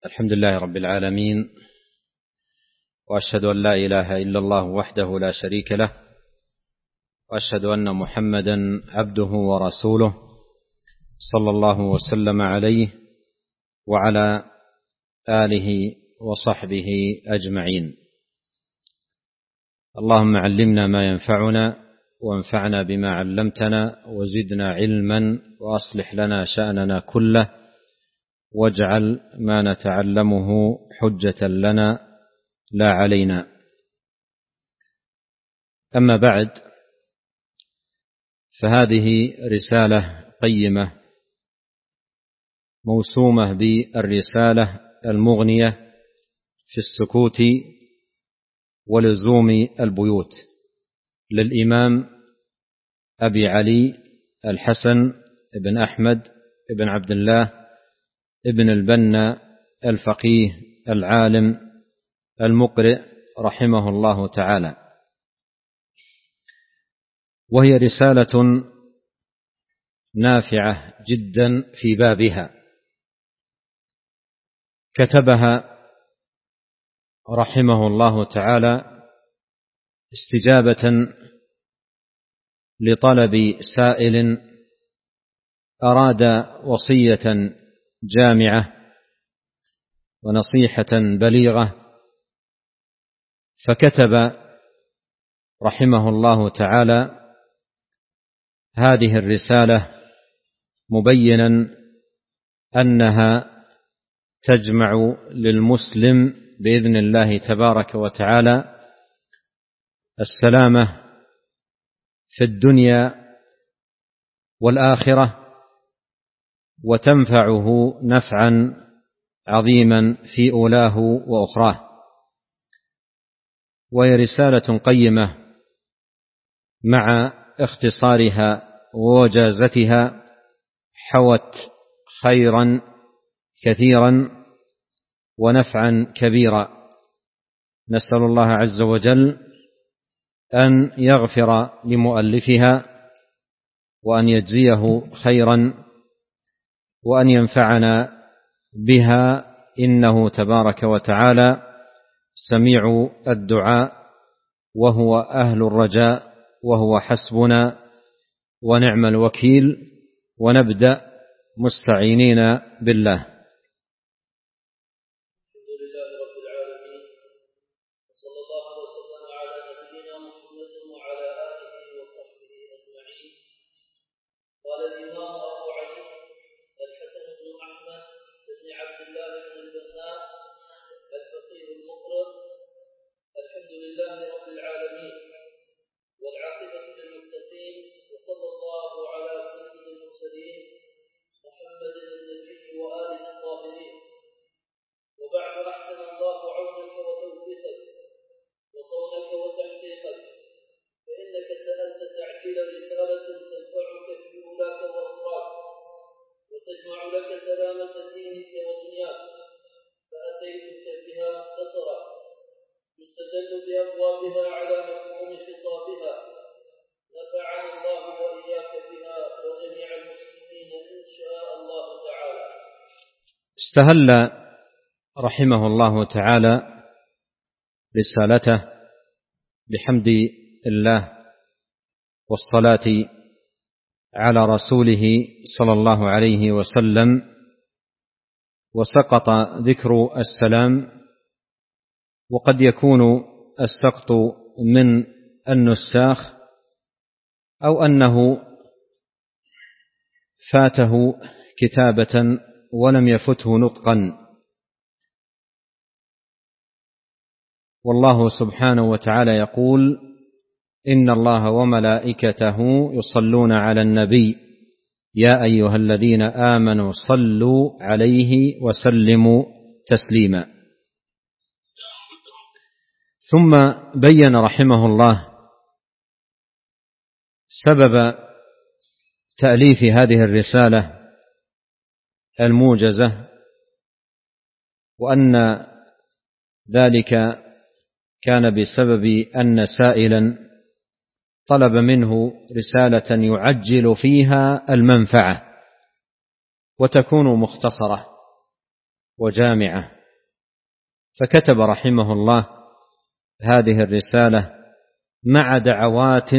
الحمد لله رب العالمين، وأشهد أن لا إله إلا الله وحده لا شريك له، وأشهد أن محمدا عبده ورسوله صلى الله وسلم عليه وعلى آله وصحبه أجمعين. اللهم علمنا ما ينفعنا وانفعنا بما علمتنا وزدنا علما وأصلح لنا شأننا كله واجعل ما نتعلمه حجة لنا لا علينا. أما بعد، فهذه رسالة قيمة موسومة بالرسالة المغنية في السكوت ولزوم البيوت للإمام أبي علي الحسن بن أحمد بن عبد الله ابن البنا الفقيه العالم المقرئ رحمه الله تعالى، وهي رسالة نافعة جدا في بابها، كتبها رحمه الله تعالى استجابة لطلب سائل أراد وصية جامعة ونصيحة بليغة، فكتب رحمه الله تعالى هذه الرسالة مبينا أنها تجمع للمسلم بإذن الله تبارك وتعالى السلامة في الدنيا والآخرة، وتنفعه نفعا عظيما في أولاه وأخراه. وهي رسالة قيمة مع اختصارها ووجازتها، حوت خيرا كثيرا ونفعا كبيرا. نسأل الله عز وجل أن يغفر لمؤلفها وأن يجزيه خيرا وأن ينفعنا بها، إنه تبارك وتعالى سميع الدعاء وهو أهل الرجاء وهو حسبنا ونعم الوكيل. ونبدأ مستعينين بالله. استهل رحمه الله تعالى رسالته بحمد الله والصلاة على رسوله صلى الله عليه وسلم، وسقط ذكر السلام، وقد يكون السقط من النساخ أو أنه فاته كتابة ولم يفته نطقا. والله سبحانه وتعالى يقول: إن الله وملائكته يصلون على النبي يا أيها الذين آمنوا صلوا عليه وسلموا تسليما. ثم بين رحمه الله سبب تأليف هذه الرسالة الموجزة، وأن ذلك كان بسبب أن سائلا طلب منه رسالة يعجل فيها المنفعة وتكون مختصرة، وجامعة، فكتب رحمه الله هذه الرسالة مع دعوات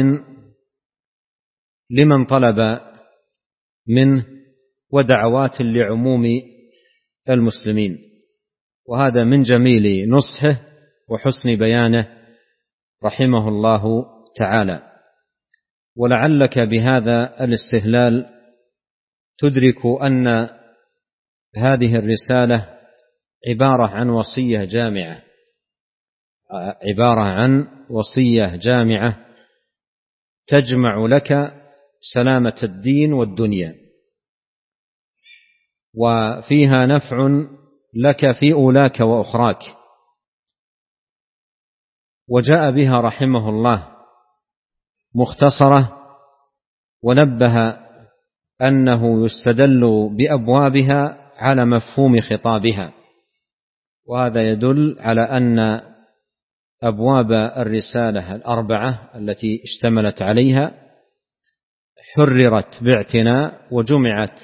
لمن طلب منه ودعوات لعموم المسلمين، وهذا من جميل نصحه وحسن بيانه رحمه الله تعالى. ولعلك بهذا الاستهلال تدرك أن هذه الرسالة عبارة عن وصية جامعة، عبارة عن وصية جامعة تجمع لك سلامة الدين والدنيا، وفيها نفع لك في أولاك وأخراك. وجاء بها رحمه الله مختصرة، ونبه أنه يستدل بأبوابها على مفهوم خطابها، وهذا يدل على أن أبواب الرسالة الأربعة التي اشتملت عليها حررت باعتناء، وجمعت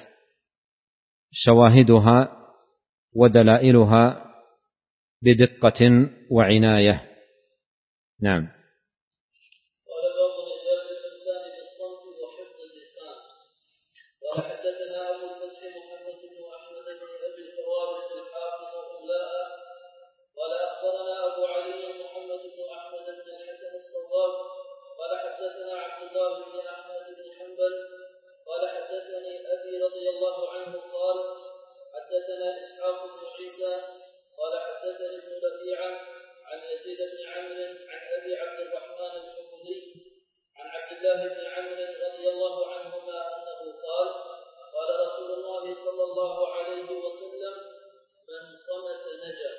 شواهدها ودلائلها بدقة وعناية. نعم. قال باب نجاة الإنسان بالصمت وحفظ اللسان. قال حدثنا أبو الفتح محمد بن أحمد بن أبي الفوارس الحافظ أولاء قال أخبرنا أبو علي محمد بن أحمد بن الحسن الصواب قال حدثنا عبد الله بن أحمد بن حنبل قال حدثني أبي رضي الله عنه قال حدثنا إسحاق بن عيسى قال حدثني ابن لفيعة عن يزيد بن عمرو عن أبي عبد الرحمن الحمودي عن عبد الله بن عمرو رضي الله عنهما أنه قال قال رسول الله صلى الله عليه وسلم من صمت نجا.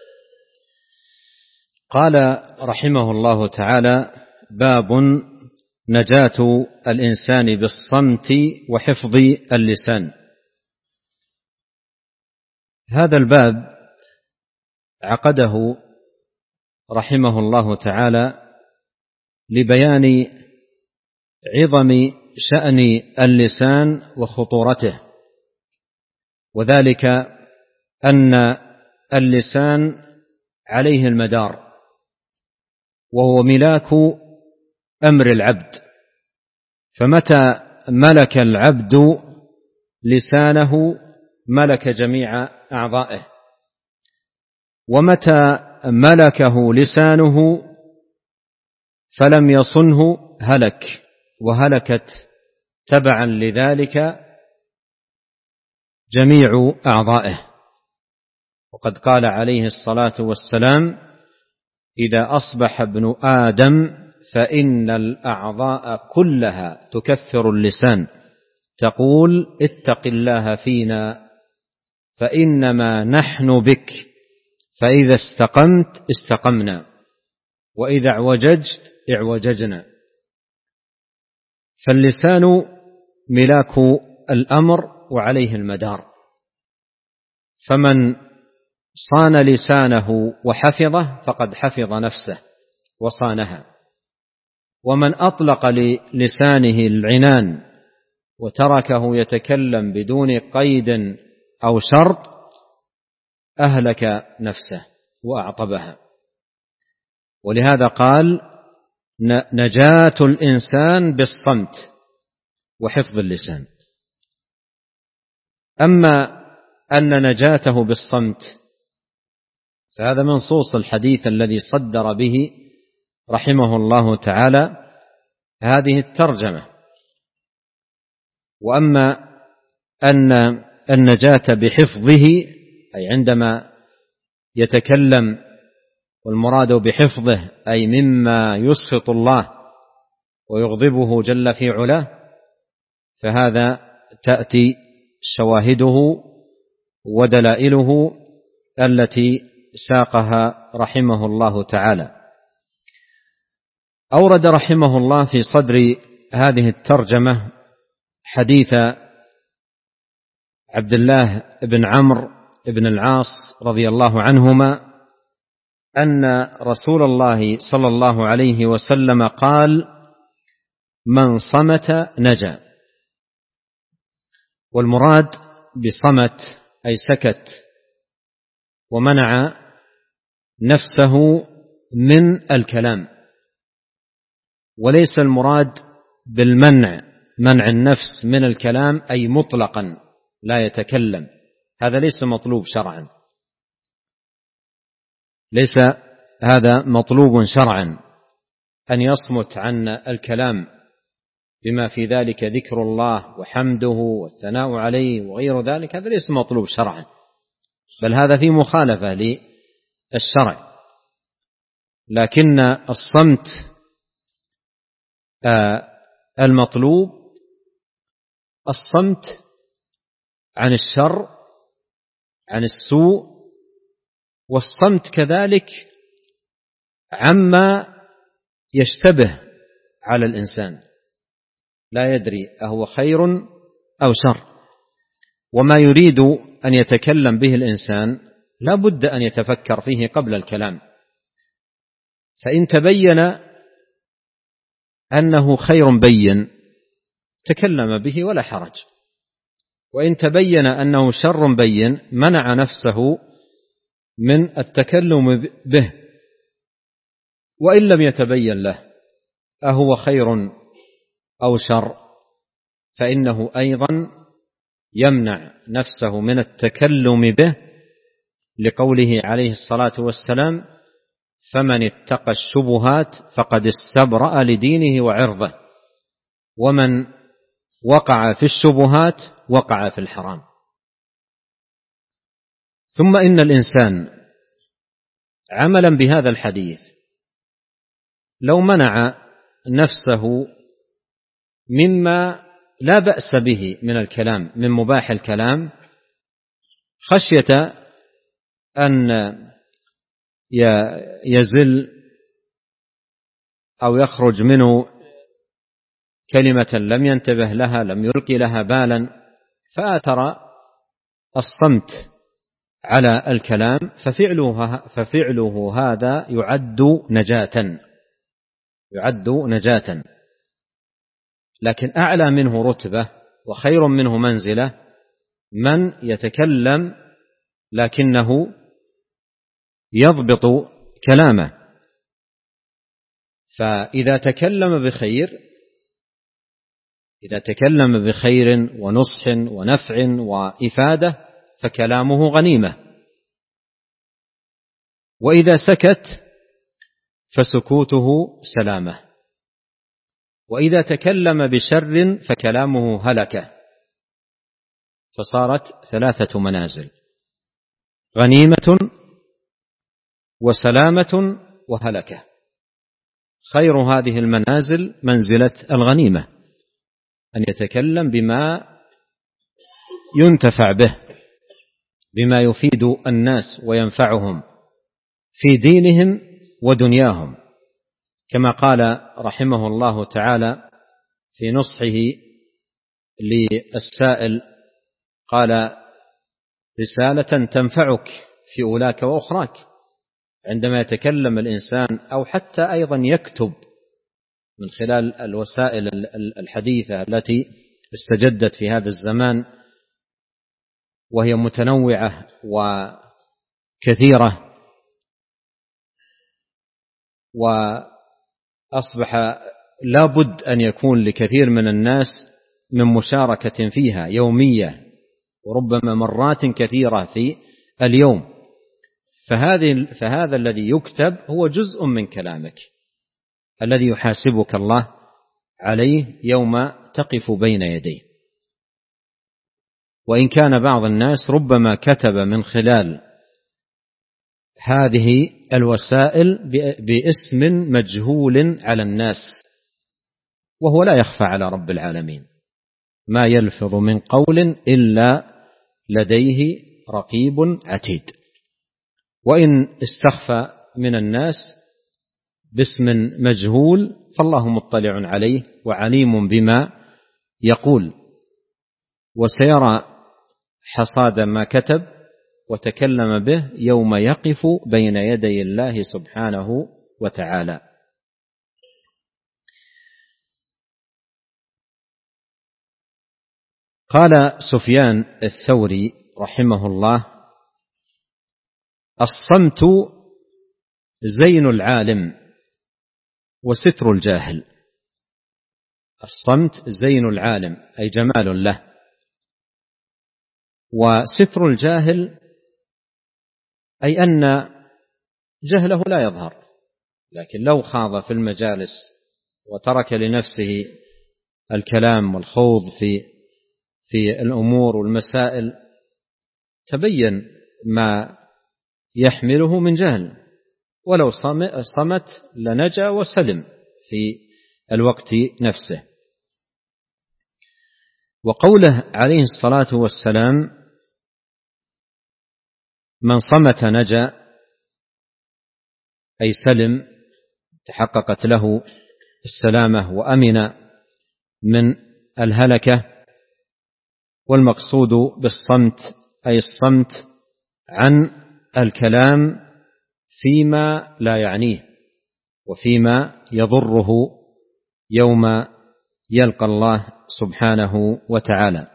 قال رحمه الله تعالى: باب نجاة الإنسان بالصمت وحفظ اللسان. هذا الباب عقده رحمه الله تعالى لبيان عظم شأن اللسان وخطورته، وذلك أن اللسان عليه المدار، وهو ملاك أمر العبد، فمتى ملك العبد لسانه ملك جميع أعضائه، ومتى ملكه لسانه فلم يصنه هلك، وهلكت تبعا لذلك جميع أعضائه. وقد قال عليه الصلاة والسلام: إذا أصبح ابن آدم فإن الأعضاء كلها تكفر اللسان تقول اتق الله فينا فإنما نحن بك، فإذا استقمت استقمنا، وإذا اعوججت اعوججنا. فاللسان ملاك الأمر وعليه المدار، فمن صان لسانه وحفظه فقد حفظ نفسه وصانها، ومن أطلق للسانه العنان وتركه يتكلم بدون قيد أو شرط أهلك نفسه وأعطبها. ولهذا قال: نجاة الإنسان بالصمت وحفظ اللسان. أما أن نجاته بالصمت فهذا منصوص الحديث الذي صدر به رحمه الله تعالى هذه الترجمة. وأما أن النجاة بحفظه أي عندما يتكلم، والمراد بحفظه أي مما يسخط الله ويغضبه جل في علاه، فهذا تأتي شواهده ودلائله التي ساقها رحمه الله تعالى. أورد رحمه الله في صدر هذه الترجمة حديث عبد الله بن عمرو بن العاص رضي الله عنهما أن رسول الله صلى الله عليه وسلم قال: من صمت نجا. والمراد بصمت أي سكت ومنع نفسه من الكلام. وليس المراد بالمنع منع النفس من الكلام أي مطلقا لا يتكلم، هذا ليس مطلوب شرعا، ليس هذا مطلوب شرعا أن يصمت عن الكلام بما في ذلك ذكر الله وحمده والثناء عليه وغير ذلك، هذا ليس مطلوب شرعا، بل هذا في مخالفة للشرع. لكن الصمت المطلوب الصمت عن الشر، عن السوء، والصمت كذلك عما يشتبه على الإنسان، لا يدري أهو خير أو شر. وما يريد أن يتكلم به الإنسان لا بد أن يتفكر فيه قبل الكلام، فإن تبين أنه خير بين تكلم به ولا حرج، وإن تبين أنه شر بين منع نفسه من التكلم به. وإن لم يتبين له أهو خير أو شر فإنه أيضا يمنع نفسه من التكلم به، لقوله عليه الصلاة والسلام: فمن اتقى الشبهات فقد استبرأ لدينه وعرضه، ومن وقع في الشبهات وقع في الحرام. ثم إن الإنسان عملا بهذا الحديث لو منع نفسه مما لا بأس به من الكلام، من مباح الكلام، خشية أن يزل أو يخرج منه كلمة لم ينتبه لها، لم يلقي لها بالا، فآثر الصمت على الكلام، ففعله هذا يعد نجاة. لكن أعلى منه رتبة وخير منه منزلة من يتكلم لكنه يضبط كلامه، فإذا تكلم بخير ونصح ونفع وإفادة فكلامه غنيمة، وإذا سكت فسكوته سلامة، وإذا تكلم بشر فكلامه هلكة. فصارت 3 منازل: غنيمة وسلامة وهلكة. خير هذه المنازل منزلة الغنيمة، أن يتكلم بما ينتفع به، بما يفيد الناس وينفعهم في دينهم ودنياهم، كما قال رحمه الله تعالى في نصحه للسائل، قال: رسالة تنفعك في أولاك وأخراك. عندما يتكلم الإنسان أو حتى أيضا يكتب من خلال الوسائل الحديثة التي استجدت في هذا الزمان، وهي متنوعة وكثيرة، وأصبح لا بد أن يكون لكثير من الناس من مشاركة فيها يومية وربما مرات كثيرة في اليوم. فهذا الذي يكتب هو جزء من كلامك الذي يحاسبك الله عليه يوم تقف بين يديه. وإن كان بعض الناس ربما كتب من خلال هذه الوسائل باسم مجهول على الناس، وهو لا يخفى على رب العالمين: ما يلفظ من قول إلا لديه رقيب عتيد. وإن استخفى من الناس باسم مجهول فالله مطلع عليه وعليم بما يقول، وسيرى حصاد ما كتب وتكلم به يوم يقف بين يدي الله سبحانه وتعالى. قال سفيان الثوري رحمه الله: الصمت زين العالم وستر الجاهل. الصمت زين العالم أي جمال له، وستر الجاهل أي أن جهله لا يظهر، لكن لو خاض في المجالس وترك لنفسه الكلام والخوض في الأمور والمسائل تبين ما يحمله من جهل، ولو صمت لنجا وسلم في الوقت نفسه. وقوله عليه الصلاة والسلام من صمت نجا أي سلم، تحققت له السلامة وأمن من الهلكة. والمقصود بالصمت أي الصمت عن الكلام فيما لا يعنيه وفيما يضره يوم يلقى الله سبحانه وتعالى.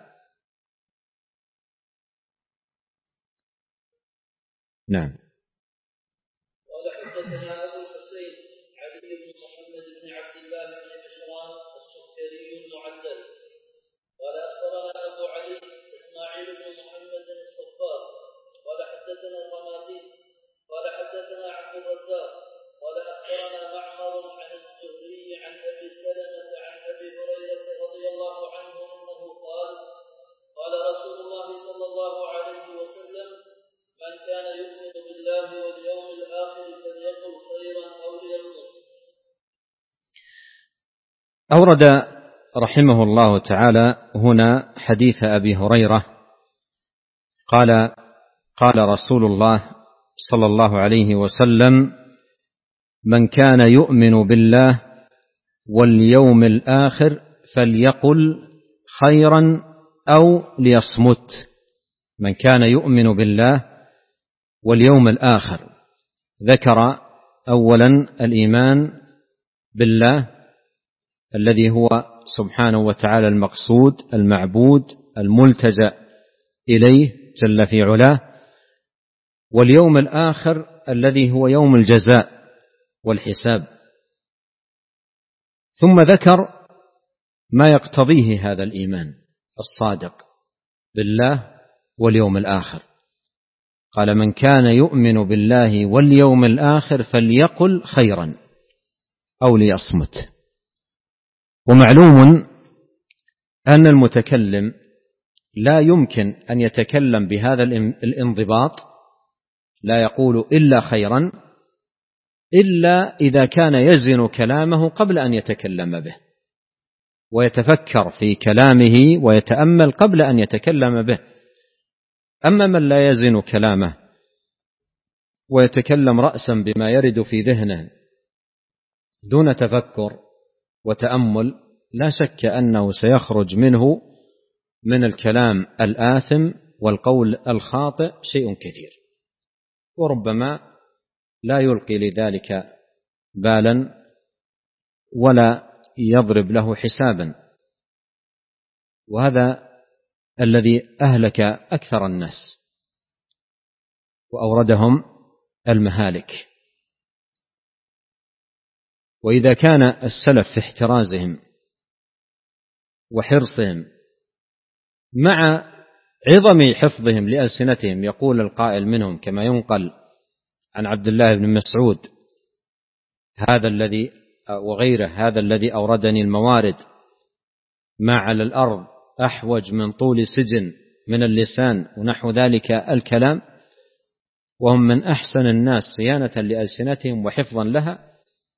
نعم. قال حدثنا أبو الحسين علي بن محمد بن عبد الله بن بشران السكري المعدل قال أخبرنا أبو علي إسماعيل بن محمد الصفار قال حدثنا الرمادي قال حدثنا عبد الرزاق قال أخبرنا معمر عن الزهري عن أبي سلمة عن أبي هريرة رضي الله عنه أنه قال قال رسول الله صلى الله عليه وسلم من كان يؤمن بالله واليوم الآخر فليقل خيرا أو ليصمت. أورد رحمه الله تعالى هنا حديث أبي هريرة قال قال رسول الله صلى الله عليه وسلم من كان يؤمن بالله واليوم الآخر فليقل خيرا أو ليصمت. من كان يؤمن بالله واليوم الآخر، ذكر أولا الإيمان بالله الذي هو سبحانه وتعالى المقصود المعبود الملتجأ إليه جل في علاه، واليوم الآخر الذي هو يوم الجزاء والحساب، ثم ذكر ما يقتضيه هذا الإيمان الصادق بالله واليوم الآخر. قال من كان يؤمن بالله واليوم الآخر فليقل خيرا أو ليصمت. ومعلوم أن المتكلم لا يمكن أن يتكلم بهذا الانضباط، لا يقول إلا خيرا إلا إذا كان يزن كلامه قبل أن يتكلم به، ويتفكر في كلامه ويتأمل قبل أن يتكلم به. أما من لا يزن كلامه ويتكلم رأسا بما يرد في ذهنه دون تفكر وتأمل، لا شك أنه سيخرج منه من الكلام الآثم والقول الخاطئ شيء كثير، وربما لا يلقي لذلك بالا ولا يضرب له حسابا. وهذا الذي أهلك أكثر الناس وأوردهم المهالك. وإذا كان السلف في احترازهم وحرصهم مع عظم حفظهم لألسنتهم، يقول القائل منهم كما ينقل عن عبد الله بن مسعود هذا الذي وغيره هذا الذي أوردني الموارد ما على الأرض أحوج من طول سجن من اللسان ونحو ذلك الكلام، وهم من أحسن الناس صيانة لألسنتهم وحفظا لها.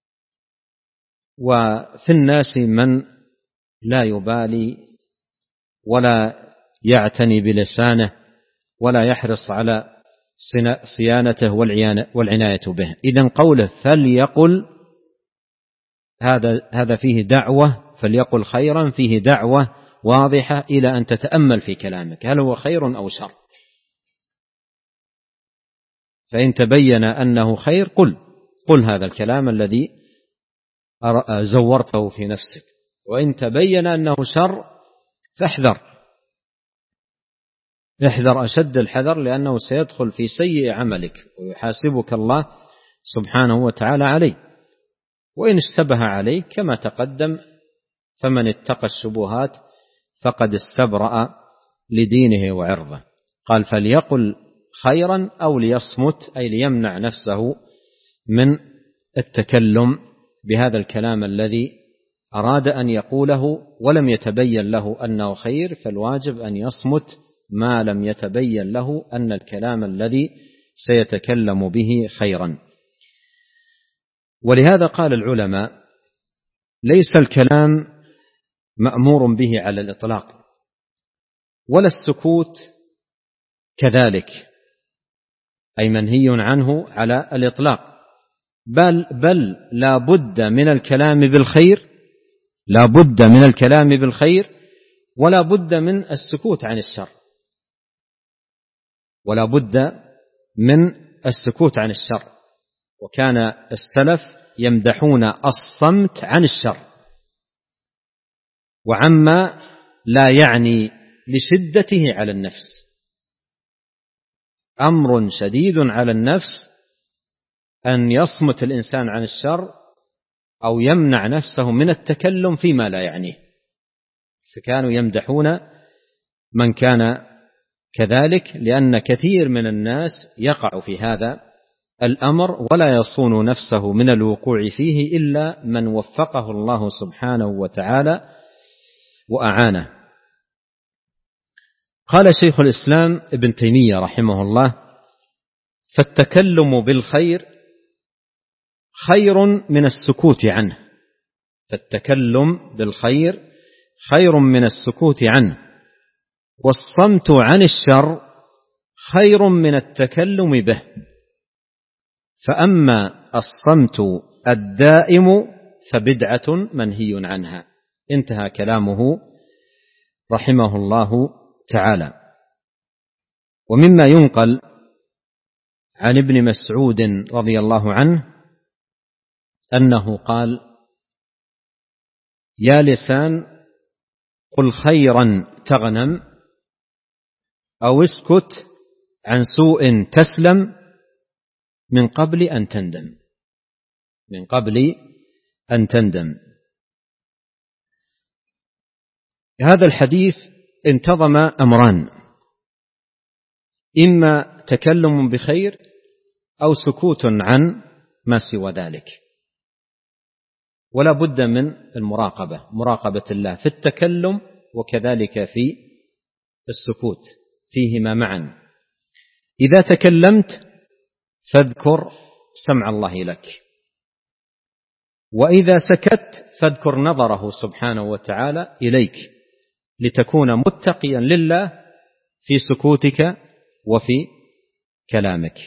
وفي الناس من لا يبالي ولا يعتني بلسانه ولا يحرص على صيانته والعناية به. إذن قوله فليقل هذا فيه دعوة، فليقل خيرا فيه دعوة واضحة إلى أن تتأمل في كلامك هل هو خير أو شر، فإن تبين أنه خير قل هذا الكلام الذي زورته في نفسك، وإن تبين أنه شر فاحذر. احذر أشد الحذر، لأنه سيدخل في سيء عملك ويحاسبك الله سبحانه وتعالى عليه. وإن اشتبه عليك كما تقدم، فمن اتقى الشبهات فقد استبرأ لدينه وعرضه. قال فليقل خيرا أو ليصمت، أي ليمنع نفسه من التكلم بهذا الكلام الذي أراد أن يقوله ولم يتبين له أنه خير، فالواجب أن يصمت ما لم يتبين له أن الكلام الذي سيتكلم به خيرا. ولهذا قال العلماء ليس الكلام مأمور به على الإطلاق، ولا السكوت كذلك، أي منهي عنه على الإطلاق، بل لا بد من الكلام بالخير، لا بد من الكلام بالخير، ولا بد من السكوت عن الشر، ولا بد من السكوت عن الشر. وكان السلف يمدحون الصمت عن الشر وعما لا يعني لشدته على النفس. أمر شديد على النفس أن يصمت الإنسان عن الشر أو يمنع نفسه من التكلم فيما لا يعنيه، فكانوا يمدحون من كان كذلك، لأن كثير من الناس يقع في هذا الأمر ولا يصون نفسه من الوقوع فيه إلا من وفقه الله سبحانه وتعالى وأعانه. قال شيخ الإسلام ابن تيمية رحمه الله فالتكلم بالخير خير من السكوت عنه، فالتكلم بالخير خير من السكوت عنه، والصمت عن الشر خير من التكلم به. فأما الصمت الدائم فبدعة منهي عنها. انتهى كلامه رحمه الله تعالى. ومما ينقل عن ابن مسعود رضي الله عنه أنه قال يا لسان قل خيرا تغنم، أو اسكت عن سوء تسلم من قبل أن تندم، من قبل أن تندم. هذا الحديث انتظم أمران: إما تكلم بخير أو سكوت عن ما سوى ذلك. ولا بد من المراقبة، مراقبة الله في التكلم وكذلك في السكوت، فيهما معا. إذا تكلمت فاذكر سمع الله لك، وإذا سكت فاذكر نظره سبحانه وتعالى إليك، لتكون متقيا لله في سكوتك وفي كلامك.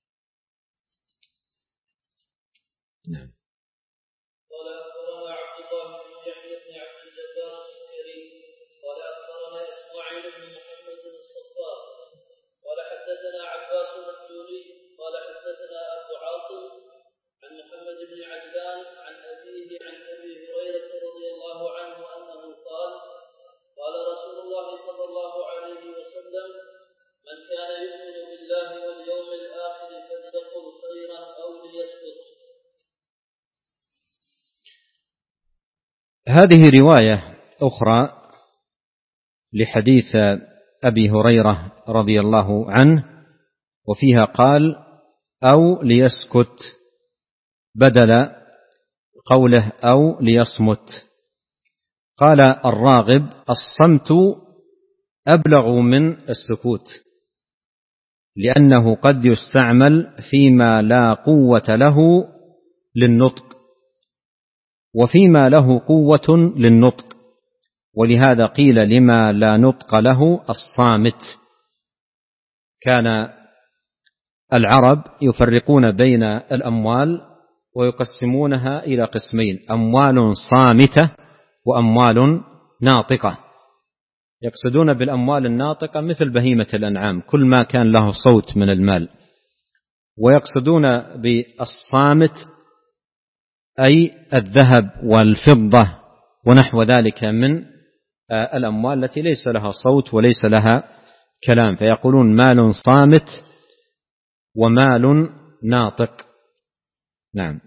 نعم. قال أخبرنا عبد الله بن يحيى بن عبد الجبار السكري قال أخبرنا إسماعيل بن محمد الصفار قال حدثنا عباس المخزومي قال حدثنا أبو عاصم عن محمد بن عجلان عن أبيه عن أبي هريرة رضي الله عنه أنه قال قال رسول الله صلى الله عليه وسلم من كان يؤمن بالله واليوم الآخر فليقل خيرا أو ليسكت. هذه رواية أخرى لحديث أبي هريرة رضي الله عنه، وفيها قال أو ليسكت بدل قوله أو ليصمت. قال الراغب الصمت أبلغ من السكوت، لأنه قد يستعمل فيما لا قوة له للنطق وفيما له قوة للنطق، ولهذا قيل لما لا نطق له الصامت. كان العرب يفرقون بين الأموال ويقسمونها إلى قسمين: أموال صامتة وأموال ناطقة. يقصدون بالأموال الناطقة مثل بهيمة الأنعام، كل ما كان له صوت من المال. ويقصدون بالصامت أي الذهب والفضة ونحو ذلك من الأموال التي ليس لها صوت وليس لها كلام، فيقولون مال صامت ومال ناطق. نعم.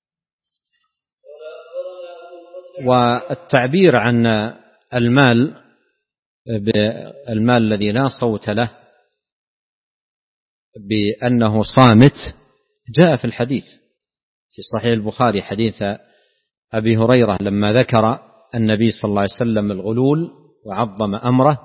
والتعبير عن المال الذي لا صوت له بأنه صامت جاء في الحديث في صحيح البخاري، حديث أبي هريرة لما ذكر النبي صلى الله عليه وسلم الغلول وعظم أمره،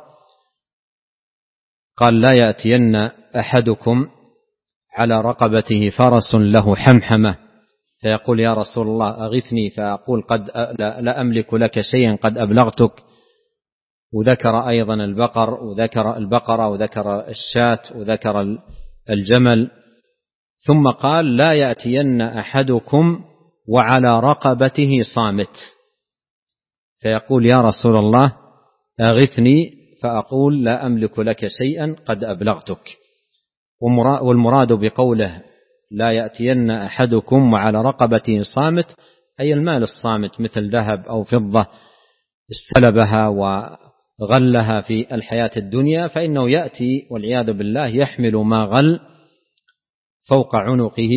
قال لا يأتين أحدكم على رقبته فرس له حمحمة فيقول يا رسول الله أغثني، فأقول قد لا أملك لك شيئا قد أبلغتك. وذكر أيضا البقرة وذكر الشاة وذكر الجمل، ثم قال لا يأتين أحدكم وعلى رقبته صامت فيقول يا رسول الله أغثني، فأقول لا أملك لك شيئا قد أبلغتك. والمراد بقوله لا يأتين أحدكم وعلى رقبته صامت أي المال الصامت مثل ذهب أو فضة استلبها وغلها في الحياة الدنيا، فإنه يأتي والعياذ بالله يحمل ما غل فوق عنقه،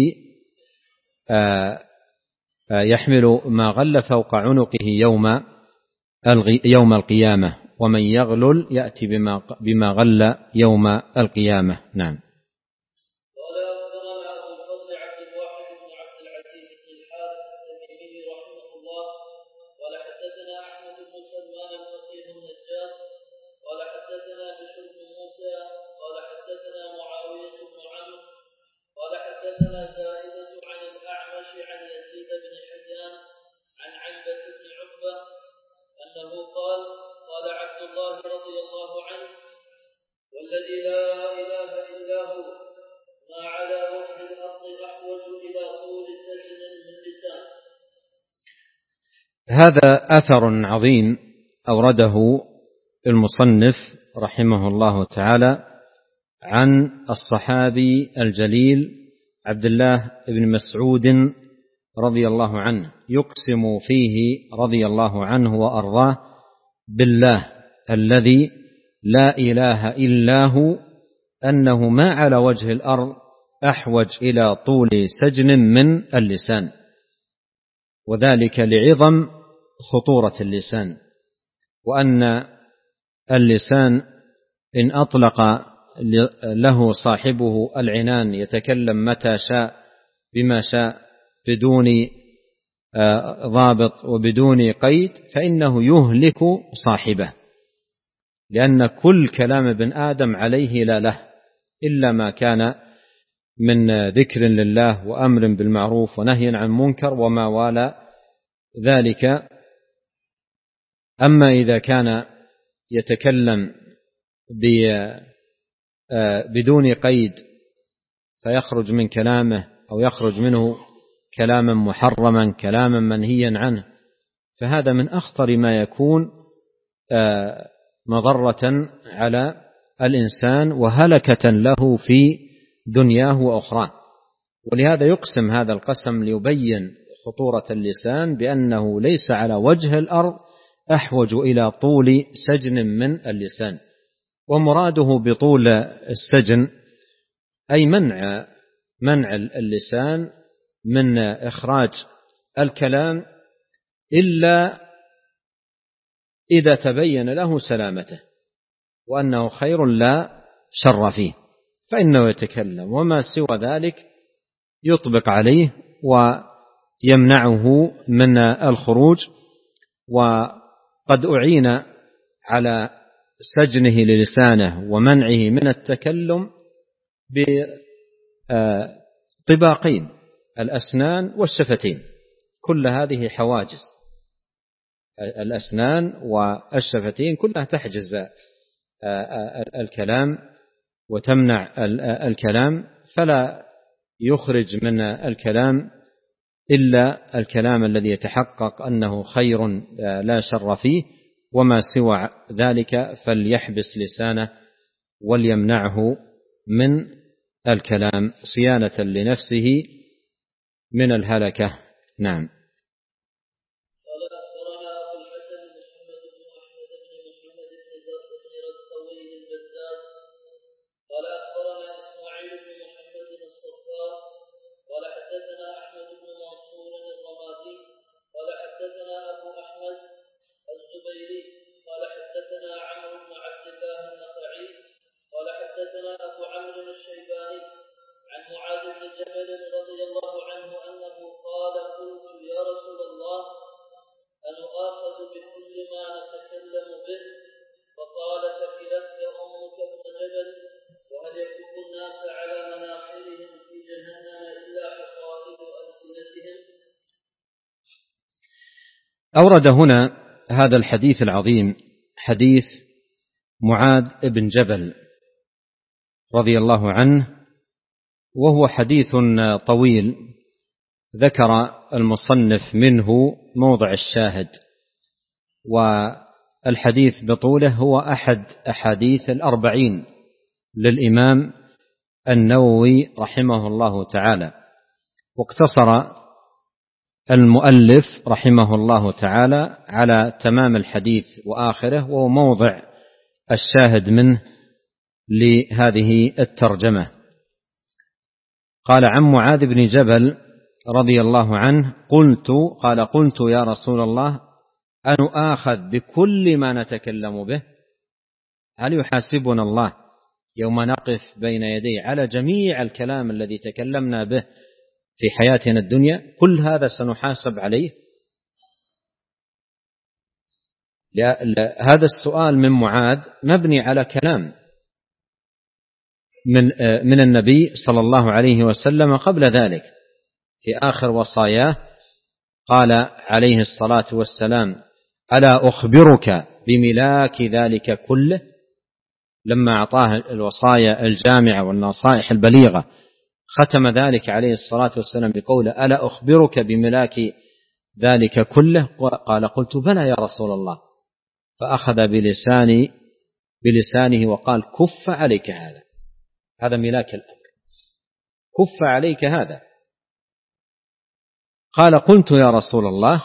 يحمل ما غل فوق عنقه يوم القيامة، ومن يغلل يأتي بما غل يوم القيامة. نعم. هذا أثر عظيم أورده المصنف رحمه الله تعالى عن الصحابي الجليل عبد الله بن مسعود رضي الله عنه، يقسم فيه رضي الله عنه وأرضاه بالله الذي لا إله إلا هو أنه ما على وجه الأرض أحوج إلى طول سجن من اللسان، وذلك لعظم خطورة اللسان، وأن اللسان إن أطلق له صاحبه العنان يتكلم متى شاء بما شاء بدون ضابط وبدون قيد فإنه يهلك صاحبه، لأن كل كلام ابن آدم عليه لا له إلا ما كان من ذكر لله وأمر بالمعروف ونهي عن المنكر وما والى ذلك. أما إذا كان يتكلم بدون قيد فيخرج من كلامه أو يخرج منه كلاما محرما كلاما منهيا عنه، فهذا من أخطر ما يكون مضرة على الإنسان وهلكة له في دنياه وأخراه. ولهذا يقسم هذا القسم ليبين خطورة اللسان بأنه ليس على وجه الأرض أحوج إلى طول سجن من اللسان. ومراده بطول السجن أي منع اللسان من إخراج الكلام إلا إذا تبين له سلامته وأنه خير لا شر فيه فإنه يتكلم، وما سوى ذلك يطبق عليه ويمنعه من الخروج. وقد أعين على سجنه للسانه ومنعه من التكلم بطباقين الأسنان والشفتين، كل هذه حواجز، الأسنان والشفتين كلها تحجز الكلام وتمنع الكلام، فلا يخرج من الكلام إلا الكلام الذي يتحقق أنه خير لا شر فيه، وما سوى ذلك فليحبس لسانه وليمنعه من الكلام صيانة لنفسه من الهلكة. نعم. حدثنا أحمد بن منصور الرمادي قال حدثنا أبو أحمد الزبيري قال حدثنا عمرو بن عبد الله النخعي قال حدثنا أبو عمرو الشيباني عن معاذ بن جبل رضي الله عنه أنه قال قلت يا رسول الله أنؤاخذ بكل ما نتكلم به؟ فقال ثكلتك أمك ابن جبل وهل يكب الناس على مناخرهم في جهنم إلا حصائد ألسنتهم. أورد هنا هذا الحديث العظيم حديث معاذ بن جبل رضي الله عنه، وهو حديث طويل ذكر المصنف منه موضع الشاهد، والحديث بطوله هو أحد أحاديث 40 للإمام النووي رحمه الله تعالى، واقتصر المؤلف رحمه الله تعالى على تمام الحديث وآخره، وهو موضع الشاهد منه لهذه الترجمة. قال عن معاذ بن جبل رضي الله عنه قلت يا رسول الله أنؤاخذ بكل ما نتكلم به؟ هل يحاسبنا الله يوم نقف بين يديه على جميع الكلام الذي تكلمنا به في حياتنا الدنيا؟ كل هذا سنحاسب عليه؟ هذا السؤال من معاذ مبني على كلام من النبي صلى الله عليه وسلم قبل ذلك في آخر وصاياه، قال عليه الصلاة والسلام ألا أخبرك بملاك ذلك كله؟ لما أعطاه الوصايا الجامعة والنصائح البليغة ختم ذلك عليه الصلاة والسلام بقوله ألا أخبرك بملاك ذلك كله؟ قال قلت بلى يا رسول الله، فأخذ بلسانه وقال كف عليك هذا ملاك الأمر، كف عليك هذا. قال قلت يا رسول الله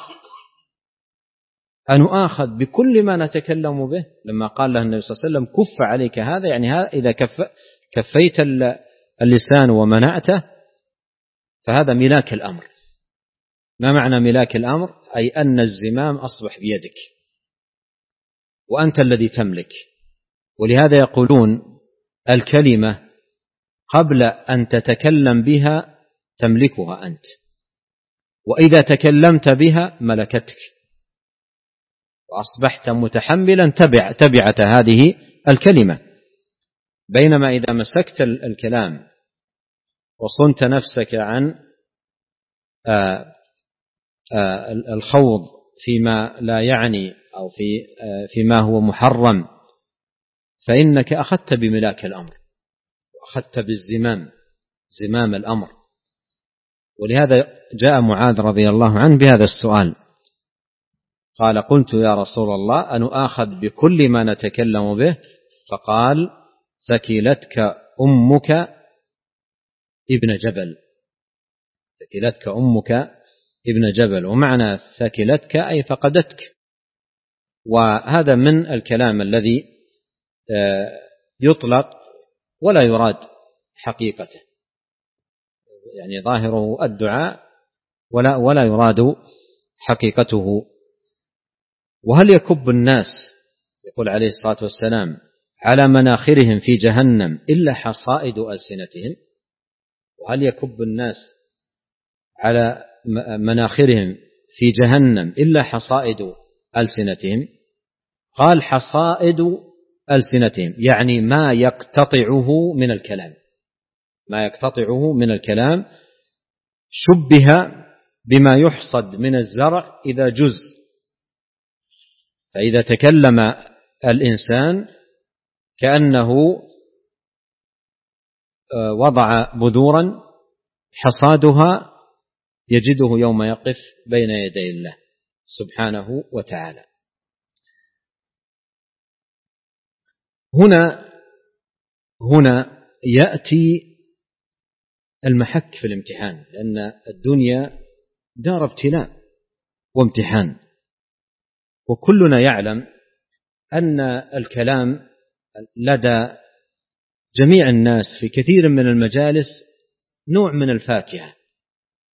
أنؤاخذ بكل ما نتكلم به؟ لما قال له النبي صلى الله عليه وسلم كف عليك هذا، يعني إذا كفيت اللسان ومنعته فهذا ملاك الأمر. ما معنى ملاك الأمر؟ أي أن الزمام أصبح بيدك وأنت الذي تملك. ولهذا يقولون الكلمة قبل أن تتكلم بها تملكها أنت، وإذا تكلمت بها ملكتك وأصبحت متحملا تبعة هذه الكلمة. بينما إذا مسكت الكلام وصنت نفسك عن الخوض فيما لا يعني أو فيما هو محرم، فإنك أخذت بملاك الأمر وأخذت زمام الأمر. ولهذا جاء معاذ رضي الله عنه بهذا السؤال، قال قلت يا رسول الله أنؤاخذ بكل ما نتكلم به؟ فقال ثكلتك أمك ابن جبل، ثكلتك أمك ابن جبل. ومعنى ثكلتك أي فقدتك. وهذا من الكلام الذي يطلق ولا يراد حقيقته، يعني ظاهره الدعاء ولا يراد حقيقته. وهل يكب الناس، يقول عليه الصلاة والسلام، على مناخرهم في جهنم إلا حصائد ألسنتهم؟ وهل يكب الناس على مناخرهم في جهنم إلا حصائد ألسنتهم؟ قال حصائد ألسنتهم يعني ما يقتطعه من الكلام، ما يقتطعه من الكلام. شبه بما يحصد من الزرع إذا جز، فإذا تكلم الإنسان كأنه وضع بذورا حصادها يجده يوم يقف بين يدي الله سبحانه وتعالى. هنا يأتي المحك في الامتحان، لأن الدنيا دار ابتلاء وامتحان، وكلنا يعلم أن الكلام لدى جميع الناس في كثير من المجالس نوع من الفاكهة،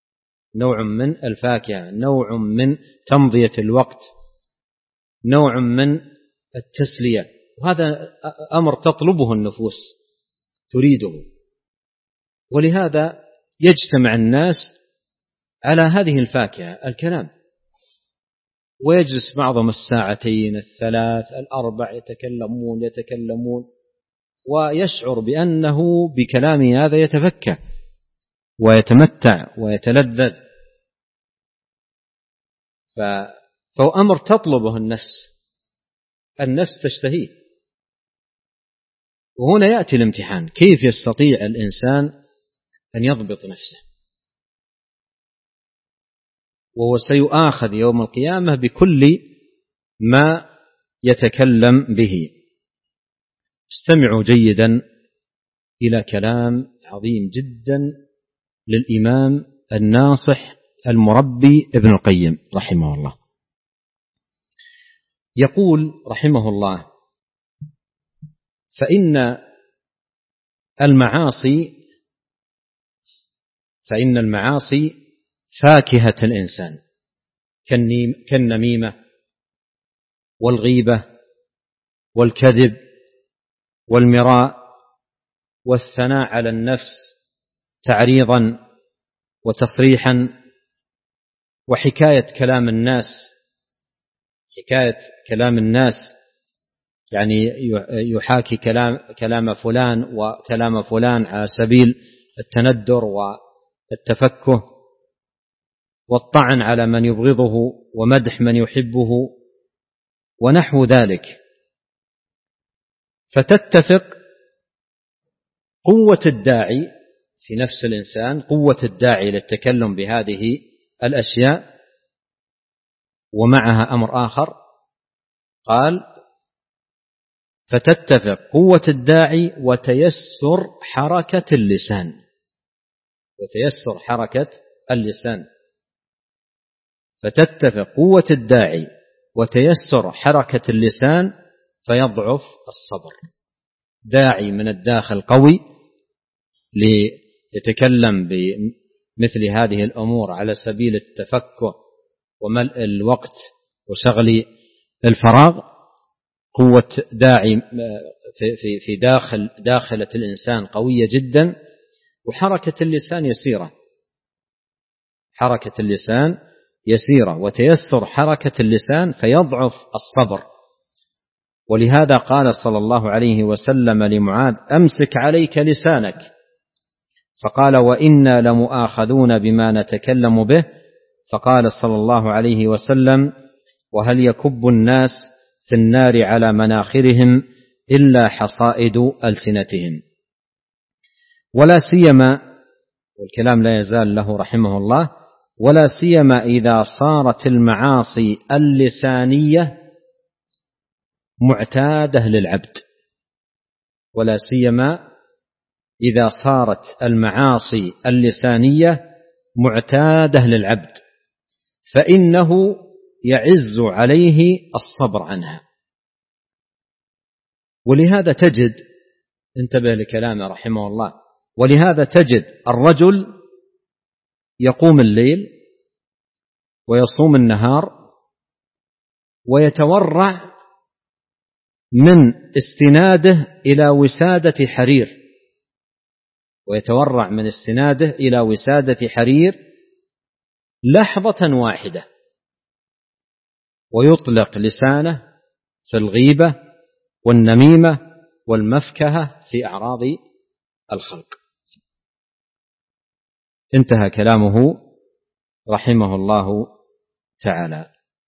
نوع من الفاكهة، نوع من تمضية الوقت، نوع من التسلية، وهذا أمر تطلبه النفوس تريده. ولهذا يجتمع الناس على هذه الفاكهة الكلام، ويجلس بعضهم الساعتين الثلاث الأربع يتكلمون ويشعر بأنه بكلام هذا يتفكه ويتمتع ويتلذذ. فهو أمر تطلبه النفس تشتهيه. وهنا يأتي الامتحان، كيف يستطيع الإنسان أن يضبط نفسه، وهو سيؤاخذ يوم القيامة بكل ما يتكلم به. استمعوا جيدا إلى كلام عظيم جدا للإمام الناصح المربي ابن القيم رحمه الله. يقول رحمه الله: فإن المعاصي فاكهة الإنسان كالنميمة والغيبة والكذب والمراء والثناء على النفس تعريضا وتصريحا وحكاية كلام الناس، يعني يحاكي كلام فلان وكلام فلان على سبيل التندر والتفكه، والطعن على من يبغضه ومدح من يحبه ونحو ذلك. فتتفق قوة الداعي في نفس الإنسان، قوة الداعي للتكلم بهذه الأشياء، ومعها أمر آخر قال: فتتفق قوة الداعي وتيسر حركة اللسان. فتتفق قوة الداعي وتيسر حركة اللسان فيضعف الصبر. داعي من الداخل قوي ليتكلم بمثل هذه الأمور على سبيل التفكه وملء الوقت وشغل الفراغ، قوة داعي في داخلة الإنسان قوية جدا، وحركة اللسان يسيرة وتيسر حركة اللسان فيضعف الصبر. ولهذا قال صلى الله عليه وسلم لمعاذ: أمسك عليك لسانك. فقال: وإنا لمؤاخذون بما نتكلم به. فقال صلى الله عليه وسلم: وهل يكب الناس في النار على مناخرهم إلا حصائد ألسنتهم. ولا سيما، والكلام لا يزال له رحمه الله، ولا سيما إذا صارت المعاصي اللسانية معتادة للعبد. ولا سيما إذا صارت المعاصي اللسانية معتادة للعبد، فإنه يعز عليه الصبر عنها. ولهذا تجد، انتبه لكلامه رحمه الله، ولهذا تجد الرجل يقوم الليل ويصوم النهار ويتورع من استناده إلى وسادة حرير لحظة واحدة، ويطلق لسانه في الغيبة والنميمة والمفكهة في أعراض الخلق. انتهى كلامه رحمه الله تعالى.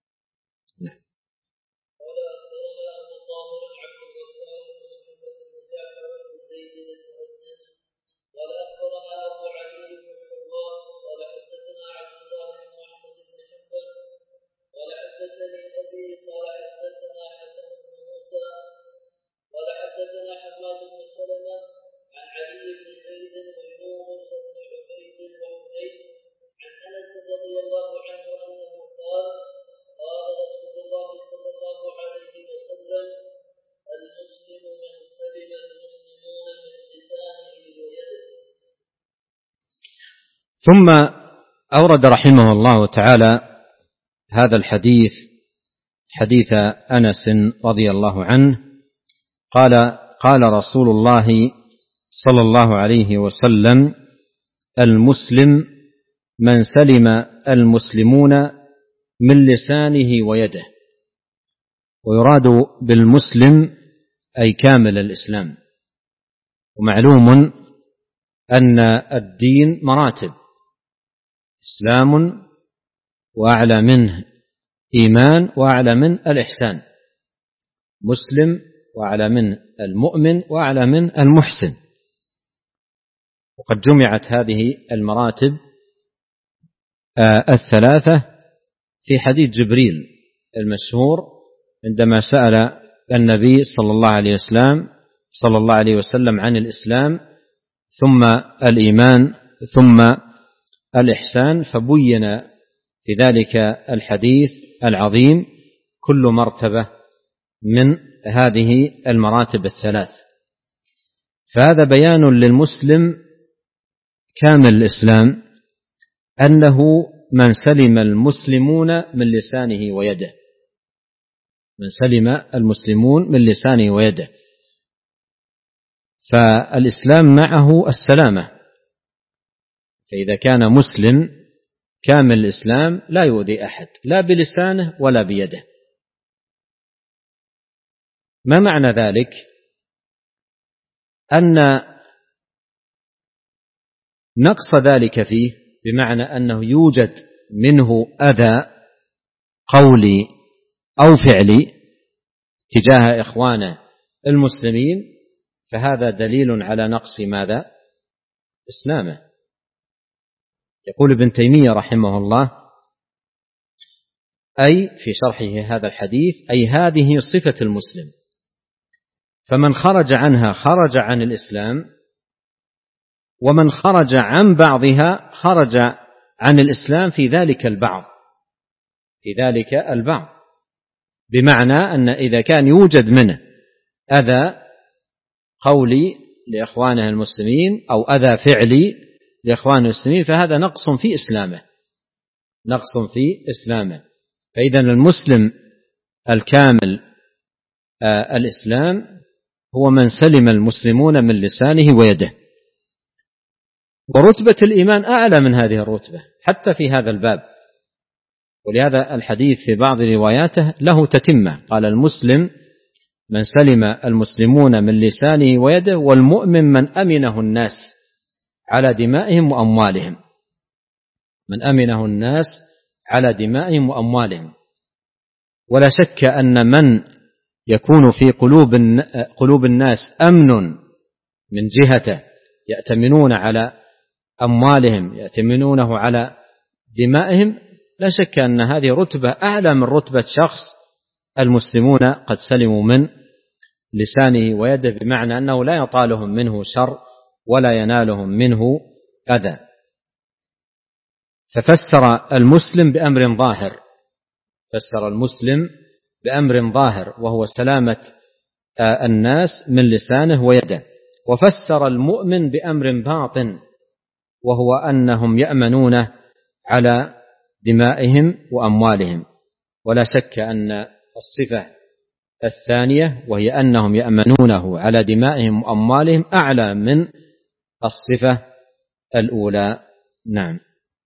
حدثنا حماد بن سلمة عن علي بن زيد ويونس بن عبيد وحميد عن أنس رضي الله عنه أنه قال: قال رسول الله صلى الله عليه وسلم: المسلم من سلم المسلمون من لسانه ويده. ثم أورد رحمه الله تعالى هذا الحديث، حديث أنس رضي الله عنه قال: قال رسول الله صلى الله عليه وسلم: المسلم من سلم المسلمون من لسانه ويده. ويراد بالمسلم أي كامل الإسلام. ومعلوم أن الدين مراتب: إسلام، وأعلى منه إيمان، وأعلى من الإحسان. مسلم، وأعلى من المؤمن، وأعلى من المحسن. وقد جمعت هذه المراتب الثلاثة في حديث جبريل المشهور عندما سأل النبي صلى الله عليه وسلم عن الإسلام ثم الإيمان ثم الإحسان، فبين في ذلك الحديث العظيم كل مرتبة من هذه المراتب الثلاث. فهذا بيان للمسلم كامل الإسلام أنه من سلم المسلمون من لسانه ويده، من سلم المسلمون من لسانه ويده. فالإسلام معه السلامة، فإذا كان مسلم كامل الإسلام لا يؤذي أحد لا بلسانه ولا بيده. ما معنى ذلك؟ أن نقص ذلك فيه بمعنى أنه يوجد منه أذى قولي أو فعلي تجاه إخوانه المسلمين، فهذا دليل على نقص ماذا؟ إسلامه. يقول ابن تيمية رحمه الله أي في شرحه هذا الحديث: أي هذه صفة المسلم، فمن خرج عنها خرج عن الإسلام، ومن خرج عن بعضها خرج عن الإسلام في ذلك البعض، بمعنى أن إذا كان يوجد منه أذى قولي لإخوانه المسلمين أو أذى فعلي لإخوانه المسلمين فهذا نقص في إسلامه. فإذا المسلم الكامل الإسلام هو من سلم المسلمون من لسانه ويده. ورتبة الإيمان أعلى من هذه الرتبة حتى في هذا الباب، ولهذا الحديث في بعض رواياته له تتمة، قال: المسلم من سلم المسلمون من لسانه ويده، والمؤمن من أمنه الناس على دمائهم وأموالهم. من أمنه الناس على دمائهم وأموالهم. ولا شك أن من يكون في قلوب الناس أمن من جهته، يأتمنون على أموالهم، يأتمنونه على دمائهم، لا شك أن هذه رتبة أعلى من رتبة شخص المسلمون قد سلموا من لسانه ويده، بمعنى أنه لا يطالهم منه شر ولا ينالهم منه أذى. ففسر المسلم بأمر ظاهر، فسر المسلم بأمر ظاهر وهو سلامة الناس من لسانه ويده. وفسر المؤمن بأمر باطن وهو أنهم يأمنون على دمائهم وأموالهم. ولا شك أن الصفة الثانية وهي أنهم يأمنونه على دمائهم وأموالهم أعلى من الصفة الأولى. نعم.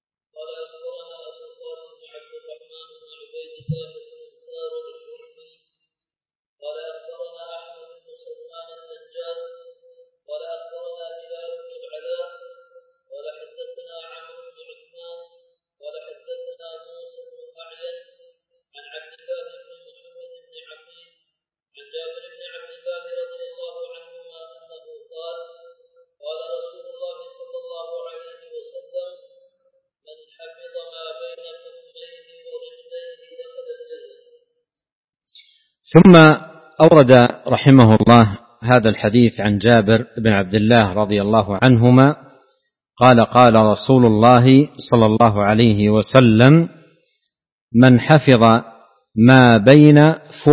ثم أورد رحمه الله هذا الحديث عن جابر بن عبد الله رضي الله عنهما قال: قال رسول الله صلى الله عليه وسلم: من حفظ ما بين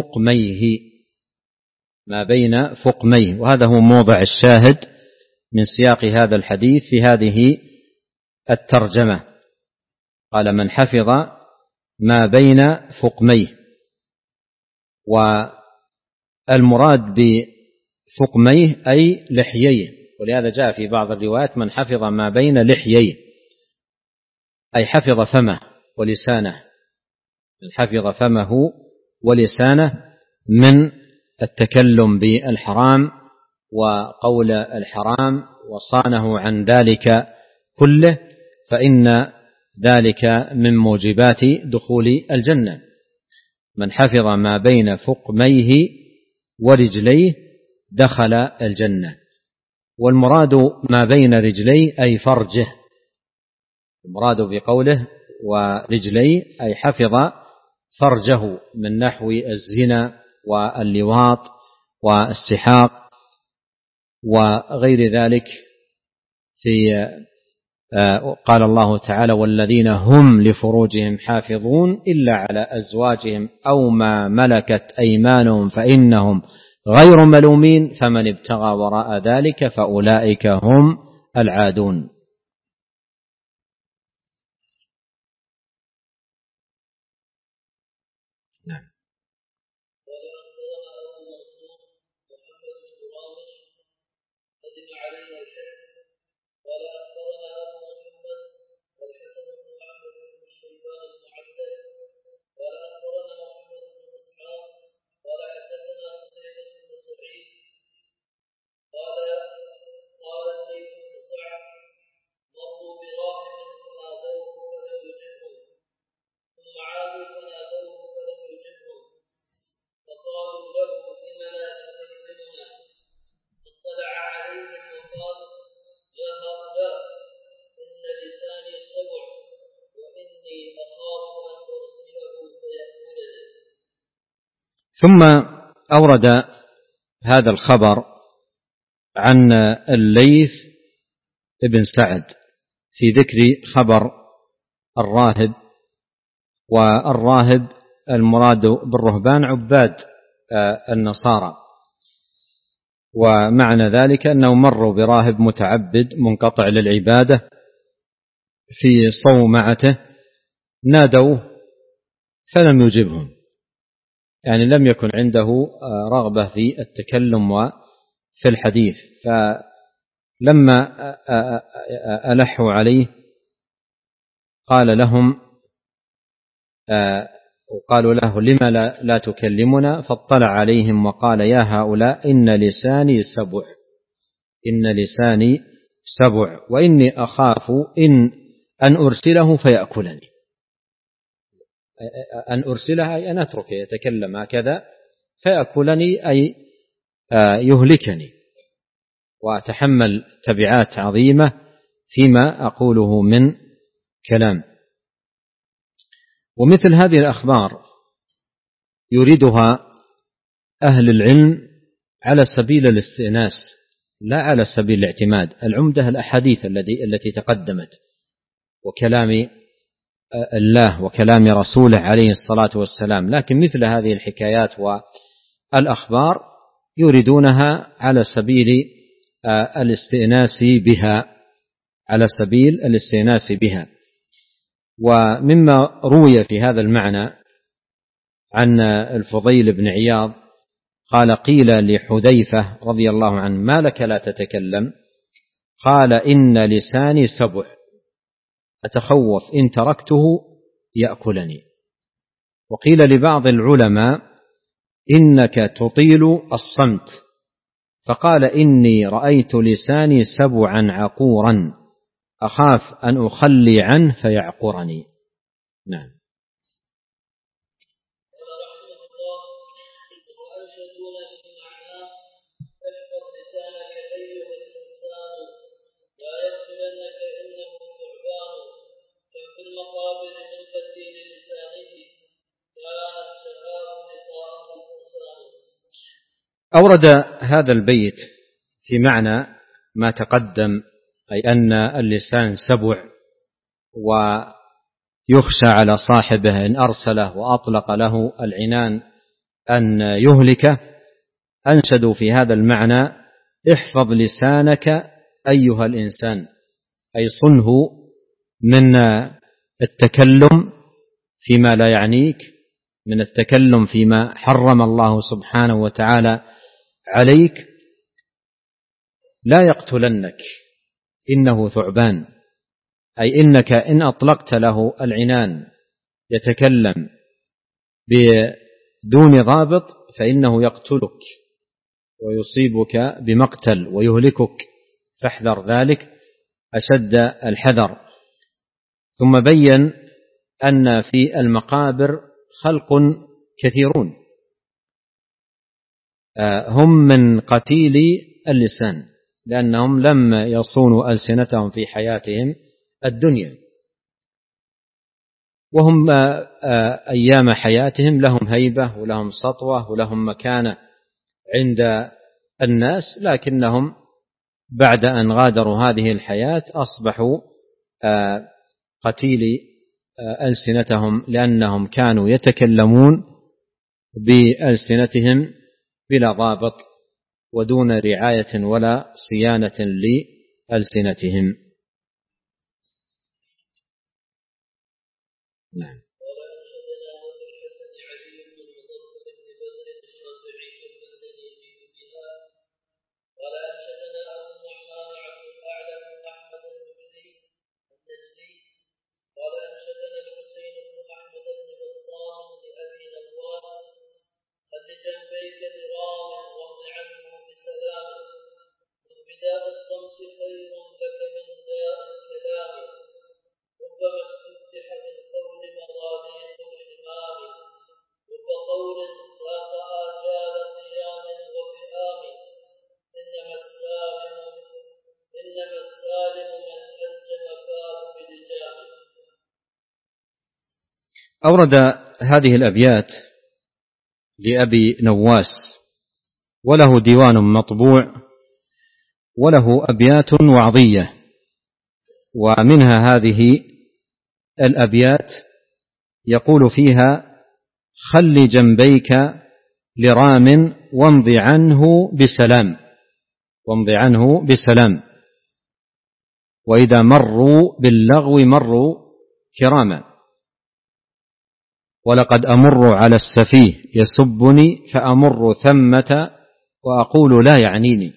فقميه. وهذا هو موضع الشاهد من سياق هذا الحديث في هذه الترجمة. قال من حفظ ما بين فقميه، والمراد بفقميه أي لحييه، ولهذا جاء في بعض الروايات من حفظ ما بين لحييه أي حفظ فمه ولسانه، من حفظ فمه ولسانه من التكلم بالحرام وقول الحرام وصانه عن ذلك كله، فإن ذلك من موجبات دخول الجنة. من حفظ ما بين فقميه ورجليه دخل الجنة. والمراد ما بين رجليه أي فرجه، المراد بقوله ورجليه أي حفظ فرجه من نحو الزنا واللواط والسحاق وغير ذلك. قال الله تعالى والذين هم لفروجهم حافظون إلا على أزواجهم أو ما ملكت أيمانهم فإنهم غير ملومين فمن ابتغى وراء ذلك فأولئك هم العادون. نعم. ثم أورد هذا الخبر عن الليث ابن سعد في ذكر خبر الراهب، والراهب المراد بالرهبان عباد النصارى، ومعنى ذلك أنه مروا براهب متعبد منقطع للعبادة في صومعته، نادوه فلم يجبهم، يعني لم يكن عنده رغبة في التكلم وفي الحديث، فلما ألحوا عليه قال لهم وقالوا له لما لا تكلمنا، فاطلع عليهم وقال يا هؤلاء إن لساني سبع وإني أخاف أن أرسله فيأكلني، أن أرسلها أي أن أتركه يتكلم هكذا فيأكلني أي يهلكني وأتحمل تبعات عظيمة فيما أقوله من كلام. ومثل هذه الأخبار يريدها أهل العلم على سبيل الاستئناس لا على سبيل الاعتماد. العمدة الأحاديث التي تقدمت وكلام الله وكلام رسوله عليه الصلاة والسلام، لكن مثل هذه الحكايات والأخبار يريدونها على سبيل الاستئناس بها. ومما روي في هذا المعنى عن الفضيل بن عياض قال قيل لحذيفة رضي الله عنه ما لك لا تتكلم؟ قال إن لساني سبع أتخوف إن تركته يأكلني. وقيل لبعض العلماء إنك تطيل الصمت، فقال إني رأيت لساني سبعا عقورا أخاف أن أخلي عنه فيعقرني. نعم. أورد هذا البيت في معنى ما تقدم، أي أن اللسان سبع ويخشى على صاحبه إن أرسله وأطلق له العنان أن يهلكه. أنشدوا في هذا المعنى احفظ لسانك أيها الإنسان، أي صنه من التكلم فيما لا يعنيك، من التكلم فيما حرم الله سبحانه وتعالى عليك، لا يقتلنك، إنه ثعبان، أي إنك إن أطلقت له العنان يتكلم بدون ضابط فإنه يقتلك ويصيبك بمقتل ويهلكك، فاحذر ذلك أشد الحذر. ثم بين أن في المقابر خلق كثيرون هم من قتيلي اللسان، لأنهم لم يصونوا ألسنتهم في حياتهم الدنيا، وهم أيام حياتهم لهم هيبة ولهم سطوة ولهم مكانة عند الناس، لكنهم بعد أن غادروا هذه الحياة أصبحوا قتيلي ألسنتهم، لأنهم كانوا يتكلمون بألسنتهم بلا ضابط ودون رعاية ولا صيانة لألسنتهم. نعم. جنبيك لرام وامض عنه بسلام، بداء الصمت خير لك من داء الكلام، ربما استفتح بالقول مغاليق الإمام، رب قول ساق آجال قيام وفئام، إنما السالم من ألجم فاه بلجام. أورد هذه الأبيات لأبي نواس، وله ديوان مطبوع وله أبيات وعظية، ومنها هذه الأبيات يقول فيها: خل جنبيك لرام وامض عنه بسلام، وامض عنه بسلام، وإذا مروا باللغو مروا كراما، ولقد أمر على السفيه يسبني فأمر ثمة وأقول لا يعنيني.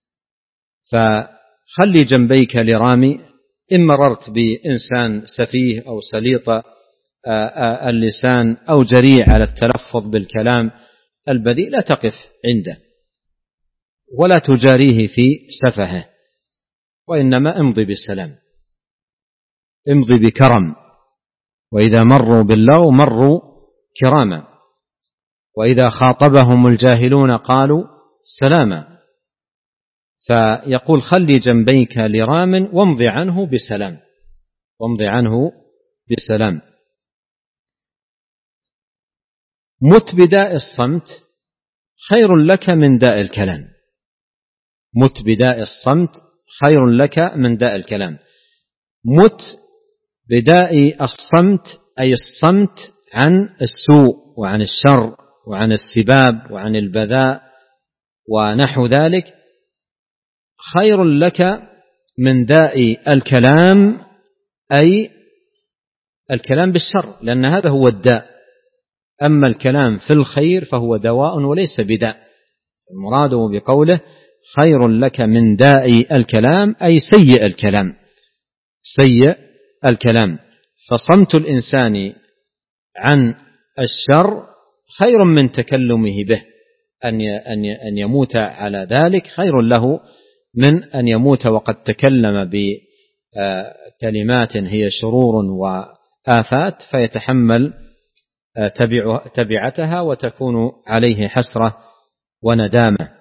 فخلي جنبيك لرامي، إن مررت بإنسان سفيه أو سليط اللسان أو جريء على التلفظ بالكلام البذيء لا تقف عنده ولا تجاريه في سفهه، وإنما امضي بالسلام، امضي بكرم، وإذا مروا باللغو مروا كراما، وإذا خاطبهم الجاهلون قالوا سلاما. فيقول: خلي جنبيك لرام وامض عنه بسلام، وامض عنه بسلام. مت بداء الصمت خير لك من داء الكلام، مت بداء الصمت خير لك من داء الكلام. مت بداء الصمت أي الصمت عن السوء وعن الشر وعن السباب وعن البذاء ونحو ذلك، خير لك من داء الكلام، أي الكلام بالشر، لأن هذا هو الداء، أما الكلام في الخير فهو دواء وليس بداء. المراد بقوله خير لك من داء الكلام أي سيء الكلام، سيء الكلام. فصمت الإنسان عن الشر خير من تكلمه به، أن يموت على ذلك خير له من أن يموت وقد تكلم بكلمات هي شرور وآفات فيتحمل تبعتها وتكون عليه حسرة وندامة.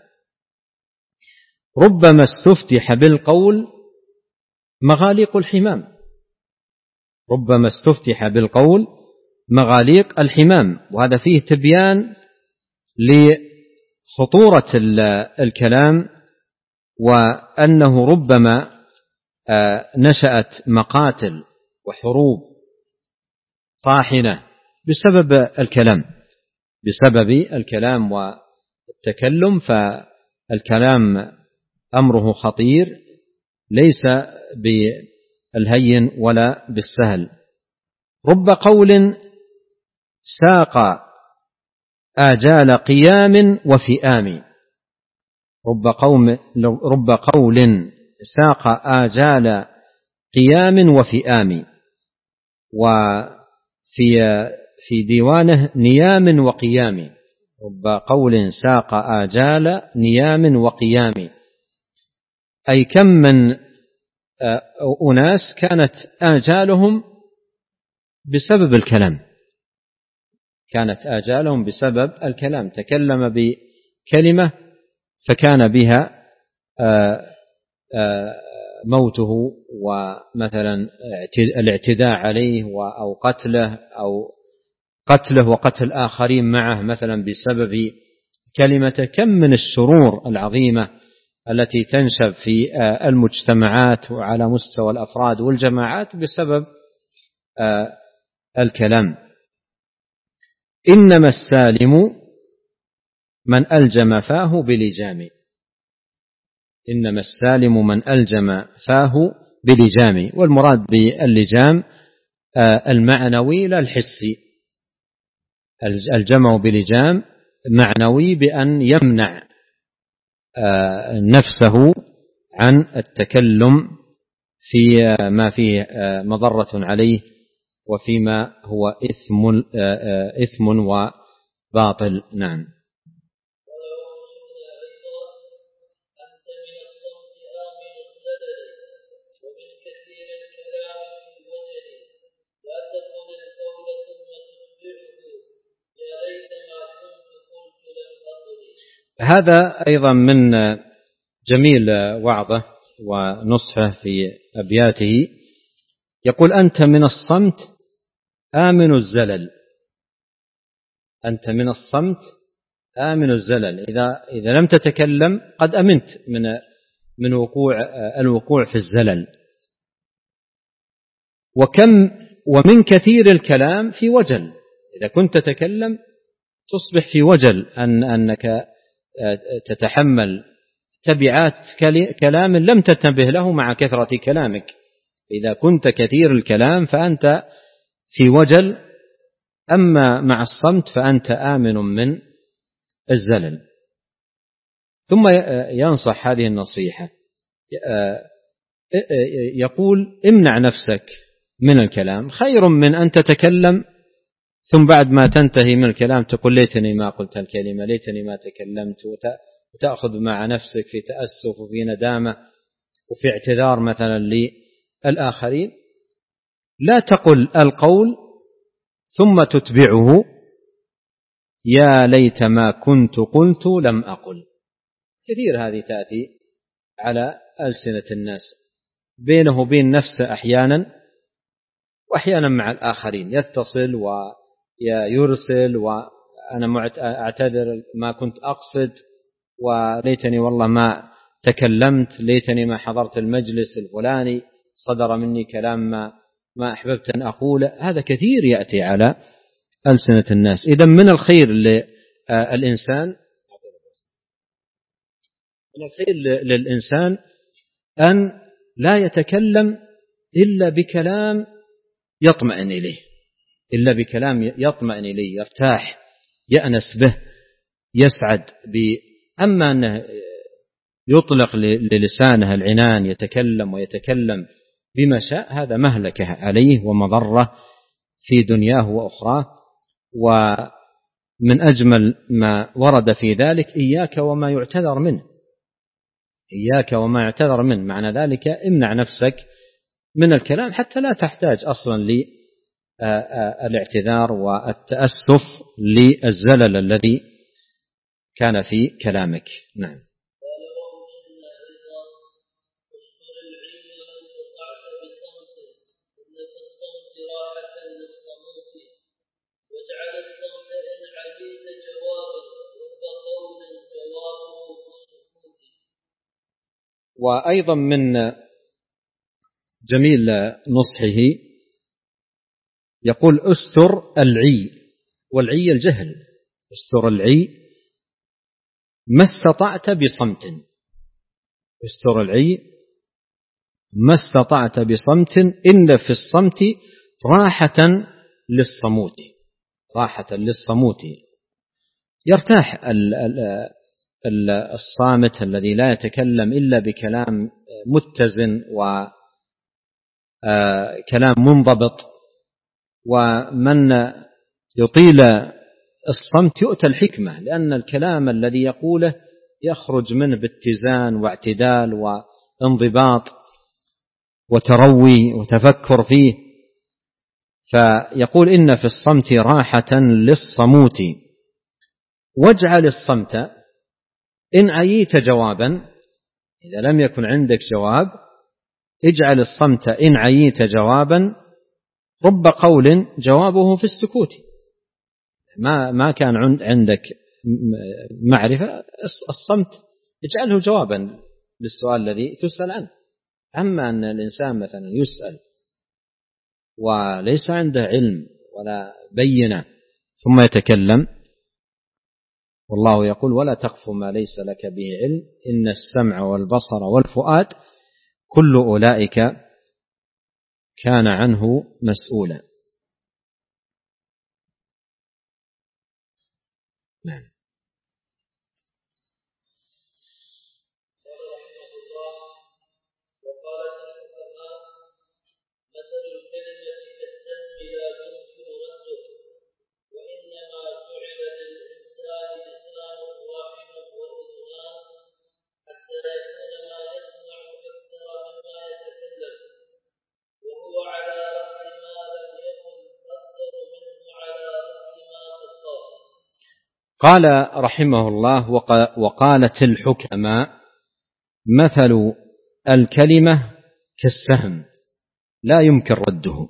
ربما استفتح بالقول مغاليق الحمام، ربما استفتح بالقول مغاليق الحمام، وهذا فيه تبيان لخطورة الكلام، وأنه ربما نشأت مقاتل وحروب طاحنة بسبب الكلام، بسبب الكلام والتكلم. فالكلام أمره خطير، ليس بالهين ولا بالسهل. رب قول ساق آجال قيام وفئام. رب قول ساق آجال قيام وفئام. وفي ديوانه نيام وقيام. رب قول ساق آجال نيام وقيام، أي كم من أناس كانت آجالهم بسبب الكلام، كانت آجالهم بسبب الكلام، تكلم بكلمة فكان بها موته، ومثلا الاعتداء عليه أو قتله وقتل آخرين معه مثلا بسبب كلمته. كم من الشرور العظيمة التي تنشب في المجتمعات وعلى مستوى الأفراد والجماعات بسبب الكلام. إنما السالم من ألجم فاه بلجام. إنما السالم من ألجم فاه بلجام، والمراد باللجام المعنوي لا الحسي. الجمع بلجام معنوي بأن يمنع نفسه عن التكلم في ما فيه مضرة عليه وفيما هو إثم وباطل. نعم. هذا أيضا من جميل وعظه ونصحه في أبياته. يقول: أنت من الصمت آمن الزلل. أنت من الصمت آمن الزلل. إذا لم تتكلم قد أمنت من الوقوع في الزلل. ومن كثير الكلام في وجل. إذا كنت تتكلم تصبح في وجل أنك تتحمل تبعات كلام لم تنتبه له مع كثرة كلامك. إذا كنت كثير الكلام فأنت في وجل، أما مع الصمت فأنت آمن من الزلل. ثم ينصح هذه النصيحة، يقول: امنع نفسك من الكلام، خير من أن تتكلم ثم بعد ما تنتهي من الكلام تقول: ليتني ما قلت الكلمة، ليتني ما تكلمت، وتأخذ مع نفسك في تأسف وفي ندامة وفي اعتذار مثلا للآخرين. لا تقل القول ثم تتبعه: يا ليت ما كنت قلت لم أقل. كثير هذه تأتي على ألسنة الناس بينه وبين نفسه أحيانا، وأحيانا مع الآخرين، يتصل ويرسل: وأنا أعتذر ما كنت أقصد، وليتني والله ما تكلمت، ليتني ما حضرت المجلس الفلاني، صدر مني كلام ما أحببت أن أقوله. هذا كثير يأتي على ألسنة الناس. إذن من الخير للإنسان أن لا يتكلم إلا بكلام يطمئن إليه، يرتاح، يأنس به، يسعد أما أنه يطلق للسانه العنان يتكلم بما شاء، هذا مهلكة عليه ومضرة في دنياه وأخراه. ومن أجمل ما ورد في ذلك: إياك وما يعتذر منه. معنى ذلك امنع نفسك من الكلام حتى لا تحتاج أصلا للاعتذار والتأسف للزلل الذي كان في كلامك. نعم. وأيضا من جميل نصحه يقول: استر العي، والعي الجهل. استر العي ما استطعت بصمت. استر العي ما استطعت بصمت، إن في الصمت راحة للصموت. يرتاح الصامت الذي لا يتكلم إلا بكلام متزن وكلام منضبط. ومن يطيل الصمت يؤتى الحكمة، لأن الكلام الذي يقوله يخرج منه باتزان واعتدال وانضباط وتروي وتفكر فيه. فيقول إن في الصمت راحة للصموت، واجعل الصمت إن عييت جوابا. إذا لم يكن عندك جواب اجعل الصمت إن عييت جوابا، رب قول جوابه في السكوت. ما كان عندك معرفة، الصمت اجعله جوابا للسؤال الذي تسأل عنه. أما أن الإنسان مثلا يسأل وليس عنده علم ولا بينة ثم يتكلم، والله يقول ولا تقف ما ليس لك به علم إن السمع والبصر والفؤاد كل أولئك كان عنه مسؤولا. نعم. قال رحمه الله وقالت الحكماء مثل الكلمة كالسهم لا يمكن رده.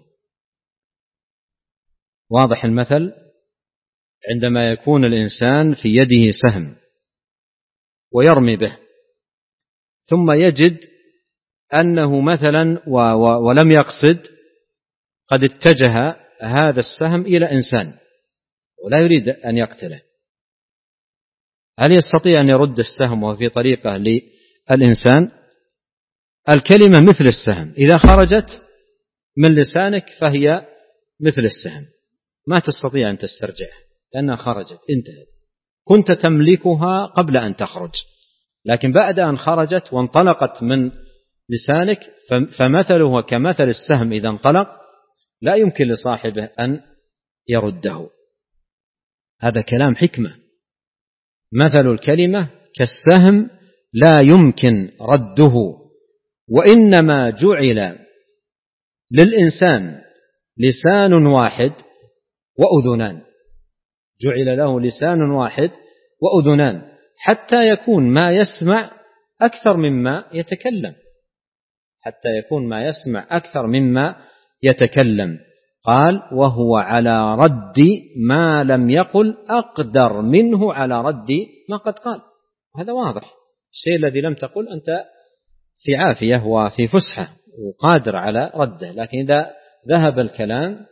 واضح المثل؟ عندما يكون الإنسان في يده سهم ويرمي به، ثم يجد أنه مثلا ولم يقصد قد اتجه هذا السهم إلى إنسان ولا يريد أن يقتله، هل يستطيع أن يرد السهم وهو في طريقه للإنسان؟ الكلمة مثل السهم، إذا خرجت من لسانك فهي مثل السهم، ما تستطيع أن تسترجعها لأنها خرجت، انتهت. كنت تملكها قبل أن تخرج، لكن بعد أن خرجت وانطلقت من لسانك فمثله كمثل السهم إذا انطلق لا يمكن لصاحبه أن يرده. هذا كلام حكمة. مثل الكلمة كالسهم لا يمكن رده، وإنما جعل للإنسان لسان واحد وأذنان، جعل له لسان واحد وأذنان حتى يكون ما يسمع أكثر مما يتكلم، حتى يكون ما يسمع أكثر مما يتكلم. قال وهو على رد ما لم يقل أقدر منه على رد ما قد قال. هذا واضح، الشيء الذي لم تقل أنت في عافية وفي فسحة وقادر على رده، لكن إذا ذهب الكلام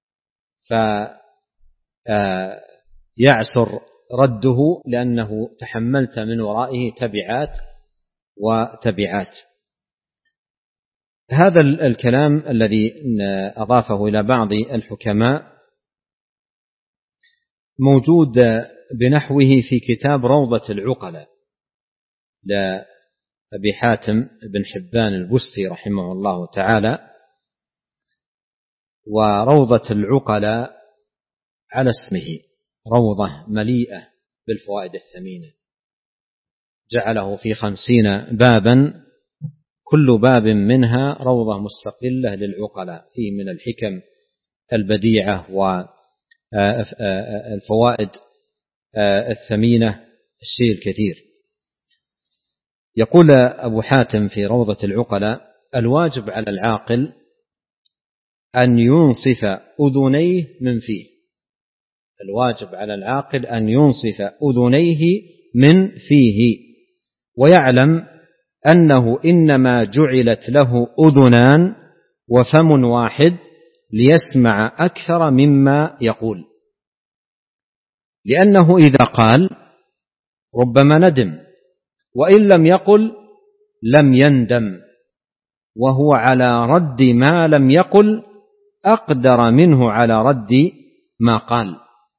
فيعسر رده لأنه تحملت من ورائه تبعات وتبعات. هذا الكلام الذي أضافه إلى بعض الحكماء موجود بنحوه في كتاب روضة العقلاء لأبي حاتم بن حبان البستي رحمه الله تعالى. وروضة العقلاء على اسمه، روضة مليئة بالفوائد الثمينة، جعله في 50 بابا، كل باب منها روضة مستقلة للعقلاء، فيه من الحكم البديعة والفوائد الثمينة الشيء الكثير. يقول أبو حاتم في روضة العقلاء الواجب على العاقل أن ينصف أذنيه من فيه، الواجب على العاقل أن ينصف أذنيه من فيه، ويعلم أنه إنما جعلت له أذنان وفم واحد ليسمع أكثر مما يقول، لأنه إذا قال ربما ندم، وإن لم يقل لم يندم، وهو على رد ما لم يقل أقدر منه على رد ما قال.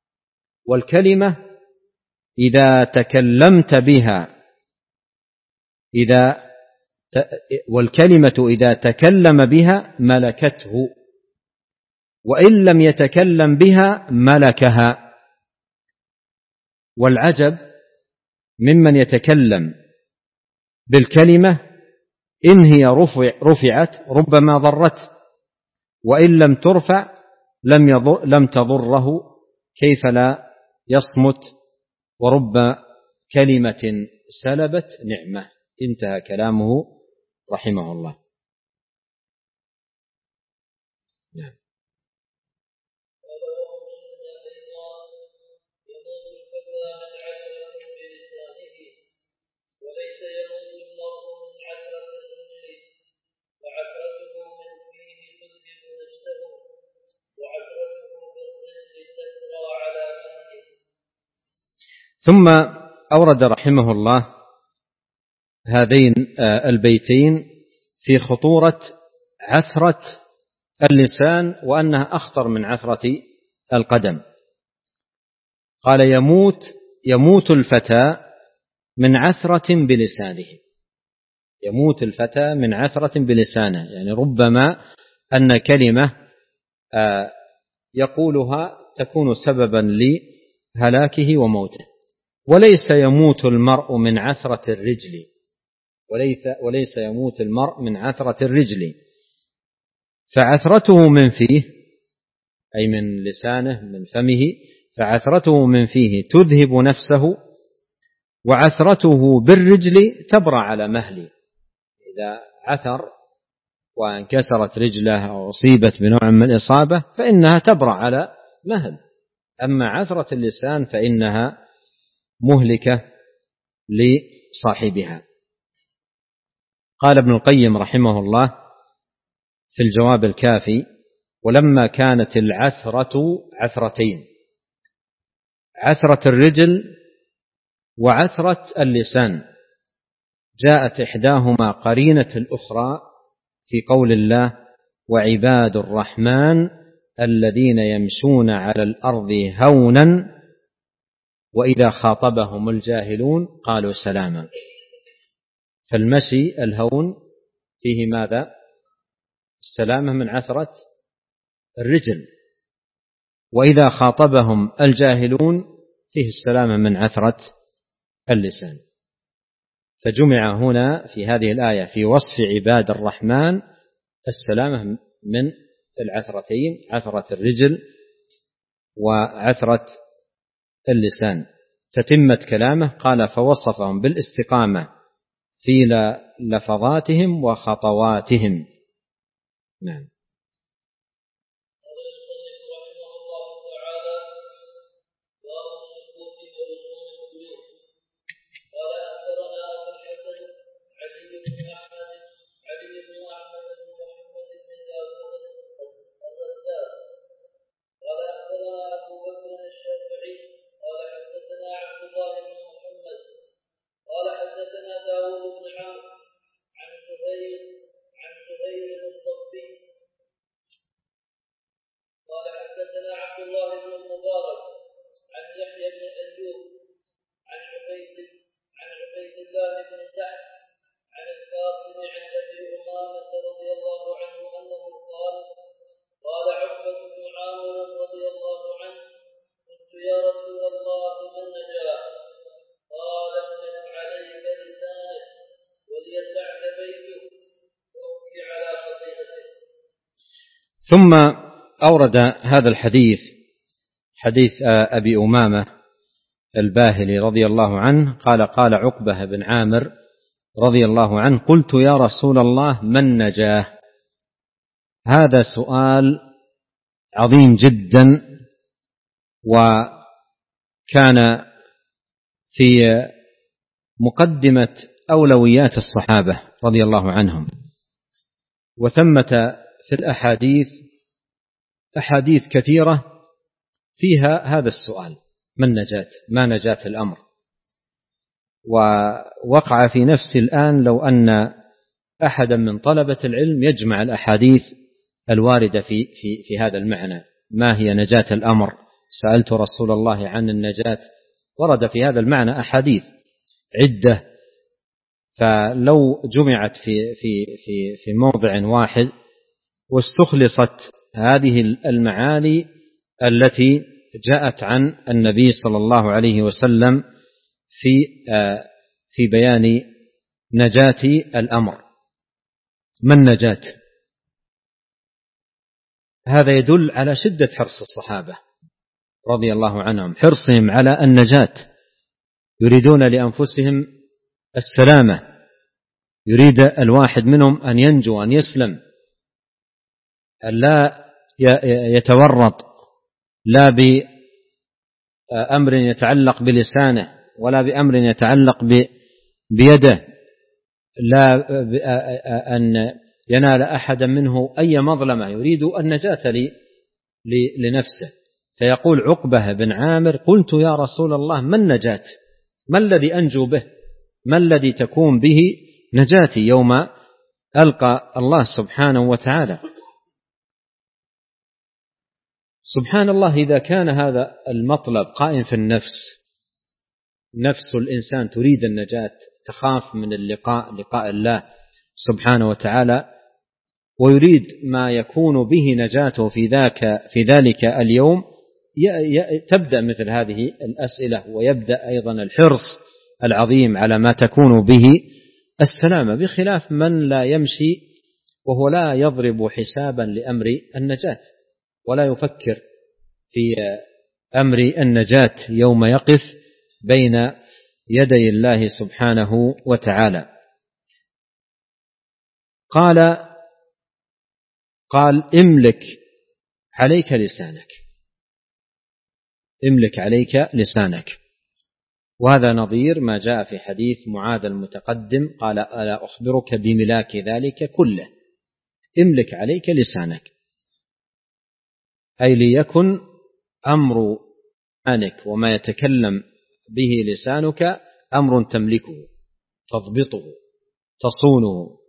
والكلمة إذا تكلم بها ملكته، وإن لم يتكلم بها ملكها. والعجب ممن يتكلم بالكلمة إن هي رفعت ربما ضرته، وإن لم ترفع لم تضره، كيف لا يصمت؟ ورب كلمة سلبت نعمة. انتهى كلامه رحمه الله. نعم. وليس يموت المرء من عثرة الرجل، وعثرته من فيه تذهب نفسه، وعثرته بالرجل تترى على مهله. ثم أورد رحمه الله هذين البيتين في خطورة عثرة اللسان، وأنها أخطر من عثرة القدم. قال: يموت الفتى من عثرة بلسانه. يموت الفتى من عثرة بلسانه، يعني ربما أن كلمة يقولها تكون سببا لهلاكه وموته. وليس يموت المرء من عثرة الرجل، وليس يموت المرء من عثرة الرجل، فعثرته من فيه أي من لسانه من فمه، فعثرته من فيه تذهب نفسه، وعثرته بالرجل تبرى على مهله. إذا عثر وانكسرت رجله أو أصيبت بنوع من الإصابة فإنها تبرى على مهل. أما عثرة اللسان فإنها مهلكة لصاحبها. قال ابن القيم رحمه الله في الجواب الكافي: ولما كانت العثرة عثرتين، عثرة الرجل وعثرة اللسان، جاءت إحداهما قرينة الأخرى في قول الله: وعباد الرحمن الذين يمشون على الأرض هونا وإذا خاطبهم الجاهلون قالوا سلاما. فالمشي الهون فيه ماذا؟ السلامة من عثرة الرجل، وإذا خاطبهم الجاهلون فيه السلامة من عثرة اللسان. فجمع هنا في هذه الآية في وصف عباد الرحمن السلامة من العثرتين، عثرة الرجل وعثرة اللسان. تتمت كلامه قال: فوصفهم بالاستقامة في لفظاتهم وخطواتهم. نعم. ثم أورد هذا الحديث، حديث أبي أمامة الباهلي رضي الله عنه قال: قال عقبة بن عامر رضي الله عنه: قلت يا رسول الله من نجاه؟ هذا سؤال عظيم جدا، وكان في مقدمة أولويات الصحابة رضي الله عنهم. وثمة في الأحاديث أحاديث كثيرة فيها هذا السؤال: من نجاة؟ ما نجاة الأمر؟ ووقع في نفسي الآن لو أن أحدا من طلبة العلم يجمع الأحاديث الواردة في هذا المعنى. ما هي نجاة الأمر؟ سألت رسول الله عن النجاة، ورد في هذا المعنى أحاديث عدة، فلو جمعت في موضع واحد واستخلصت هذه المعاني التي جاءت عن النبي صلى الله عليه وسلم في بيان نجاة الأمر. ما النجاة؟ هذا يدل على شدة حرص الصحابة رضي الله عنهم، حرصهم على النجاة، يريدون لأنفسهم السلامة، يريد الواحد منهم أن ينجو، أن يسلم، أن لا يتورط لا بأمر يتعلق بلسانه ولا بأمر يتعلق بيده، لا أن ينال أحدا منه أي مظلمة، يريد النجاة لنفسه. فيقول عقبة بن عامر: قلت يا رسول الله ما النجاة؟ ما الذي أنجو به؟ ما الذي تكون به نجاتي يوم ألقى الله سبحانه وتعالى؟ سبحان الله، إذا كان هذا المطلب قائم في النفس، نفس الإنسان تريد النجاة، تخاف من لقاء الله سبحانه وتعالى، ويريد ما يكون به نجاته في ذلك اليوم، تبدأ مثل هذه الأسئلة، ويبدأ أيضا الحرص العظيم على ما تكون به السلامة، بخلاف من لا يمشي وهو لا يضرب حسابا لأمر النجاة، ولا يفكر في أمر النجاة يوم يقف بين يدي الله سبحانه وتعالى. قال املك عليك لسانك، املك عليك لسانك. وهذا نظير ما جاء في حديث معاذ المتقدم، قال ألا أخبرك بملاك ذلك كله؟ املك عليك لسانك، أي ليكن أمر لسانك وما يتكلم به لسانك أمر تملكه، تضبطه، تصونه،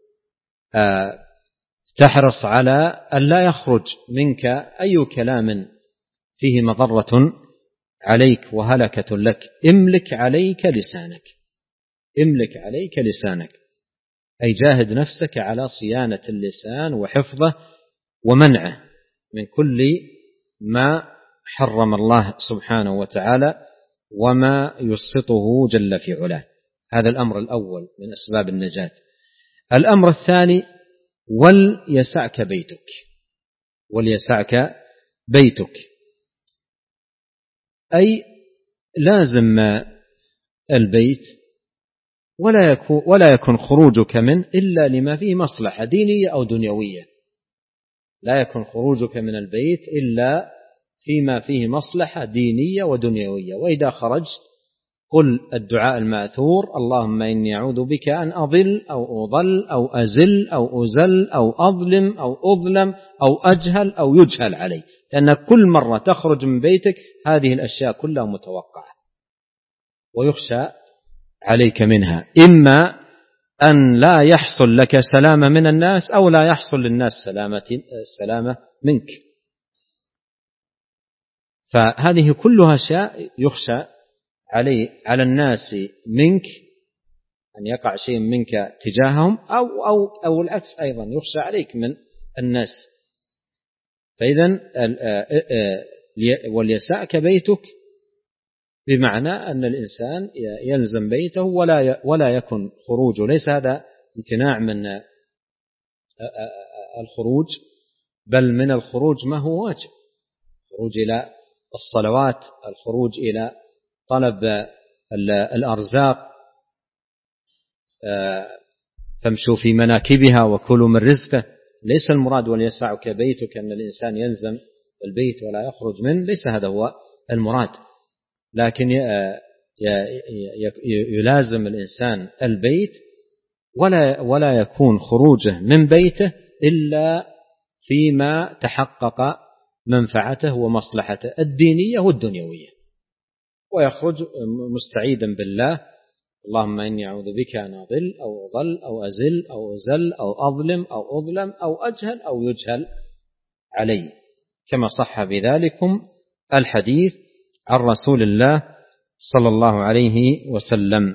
تحرص على أن لا يخرج منك أي كلام فيه مضرة عليك وهلكة لك. املك عليك لسانك، املك عليك لسانك، أي جاهد نفسك على صيانة اللسان وحفظه ومنعه من كل ما حرم الله سبحانه وتعالى وما يسخطه جل في علاه. هذا الأمر الأول من أسباب النجاة. الأمر الثاني: وليسعك بيتك، وليسعك بيتك، أي لازم البيت ولا يكون خروجك منه إلا لما فيه مصلحة دينية أو دنيوية، لا يكون خروجك من البيت إلا فيما فيه مصلحة دينية ودنيوية. وإذا خرجت قل الدعاء الماثور: اللهم إني أعوذ بك أن أضل أو أضل أو أزل أو أزل أو أظلم أو أظلم أو أجهل أو يجهل علي، لأن كل مرة تخرج من بيتك هذه الأشياء كلها متوقعة ويخشى عليك منها، إما أن لا يحصل لك سلامة من الناس أو لا يحصل للناس سلامة منك. فهذه كلها أشياء يخشى على الناس منك، أن يقع شيء منك تجاههم، أو العكس أيضا يخشى عليك من الناس. فإذا وليسعك بيتك بمعنى أن الإنسان يلزم بيته ولا يكن خروجه، ليس هذا امتناع من الخروج، بل من الخروج ما هو واجب: الخروج إلى الصلوات، الخروج إلى طلب الأرزاق، فامشوا في مناكبها وكلوا من رزقه. ليس المراد وليسعك بيتك أن الإنسان يلزم البيت ولا يخرج منه، ليس هذا هو المراد، لكن يلازم الإنسان البيت ولا يكون خروجه من بيته إلا فيما تحقق منفعته ومصلحته الدينية والدنيوية، ويخرج مستعيدا بالله: اللهم إني أعوذ بك أن أضل أو أضل أو أزل أو أزل أو أظلم أو أظلم أو أجهل أو يجهل علي، كما صح بذلكم الحديث عن رسول الله صلى الله عليه وسلم.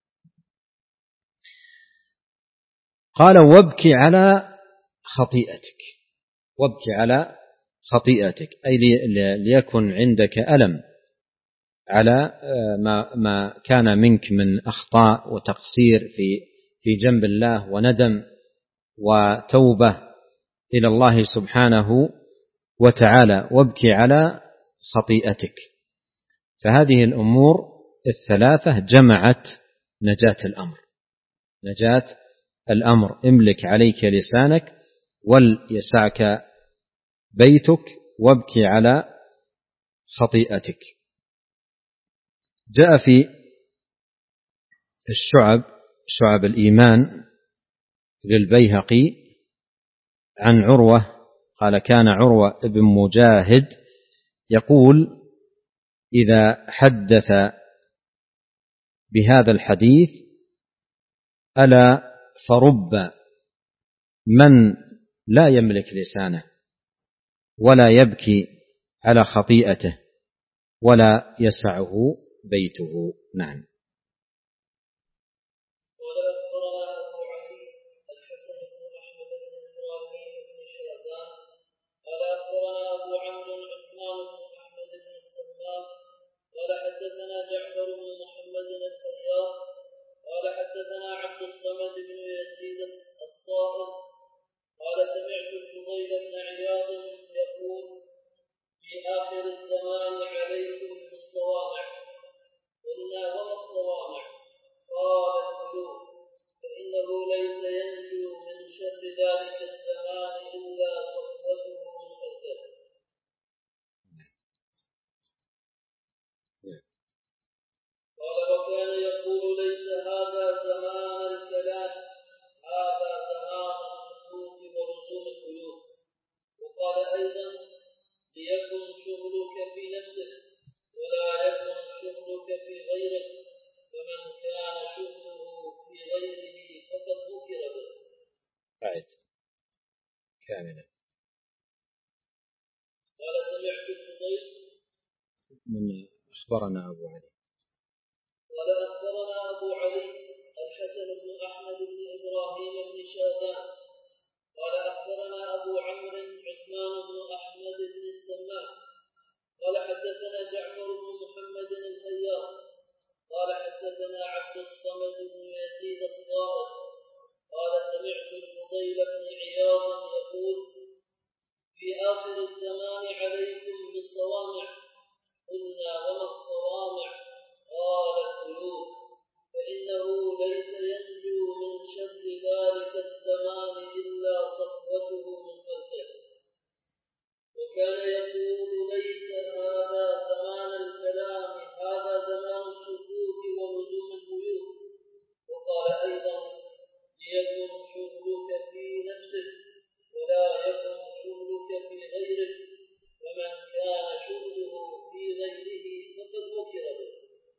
قال وابكي على خطيئتك، وابكي على خطيئتك، أي ليكن عندك ألم على ما كان منك من أخطاء وتقصير في جنب الله، وندم وتوبة إلى الله سبحانه وتعالى. وابكي على خطيئتك. فهذه الأمور الثلاثة جمعت نجاة الأمر، نجاة الأمر. املك عليك لسانك، وليسعك بيتك، وابكي على خطيئتك. جاء في شعب الإيمان للبيهقي عن عروة قال كان عروة ابن مجاهد يقول إذا حدث بهذا الحديث ألا فرب من لا يملك لسانه ولا يبكي على خطيئته ولا يسعه بيته. نعم. حدثنا جعفر بن محمد الخياط قال حدثنا عبد الصمد بن يزيد الصائغ قال سمعت الفضيل بن عياض يقول في آخر الزمان عليكم بالصوامع. قلنا وما الصوامع؟ قال القلوب، فإنه ليس ينجو من شر ذلك الزمان إلا صفوته من خلقه. قال وكان يقول ليس هذا زمان الكلام، هذا زمان السكوت ولزوم القلوب. وقال أيضا ليكن شغلك في نفسك ولا يكن شغلك في غيرك، فمن كان شغله في غيره فقد ذكر به. أعد كاملا. قال سمعت الفضيل من أخبرنا أبو علي قال أخبرنا أبو علي الحسن بن أحمد بن إبراهيم بن شاذان قال أخبرنا أبو عمرو عثمان بن أحمد بن السمان قال حدثنا جعفر بن محمد الخياط قال حدثنا عبد الصمد بن يزيد الصائغ قال سمعت الفضيل بن عياض يقول في آخر الزمان عليكم بالصوامع. قلنا وما الصوامع؟ قال القلوب، فإنه ليس ينجو من شر ذلك الزمان إلا صفوته من خلقه. وكان يقول ليس هذا زمان الكلام، هذا زمان السكوت ولزوم البيوت. وقال أيضا ليكن شغلك في نفسك ولا يكن شغلك في غيرك، فمن كان شغله في غيره فقد ذكر به.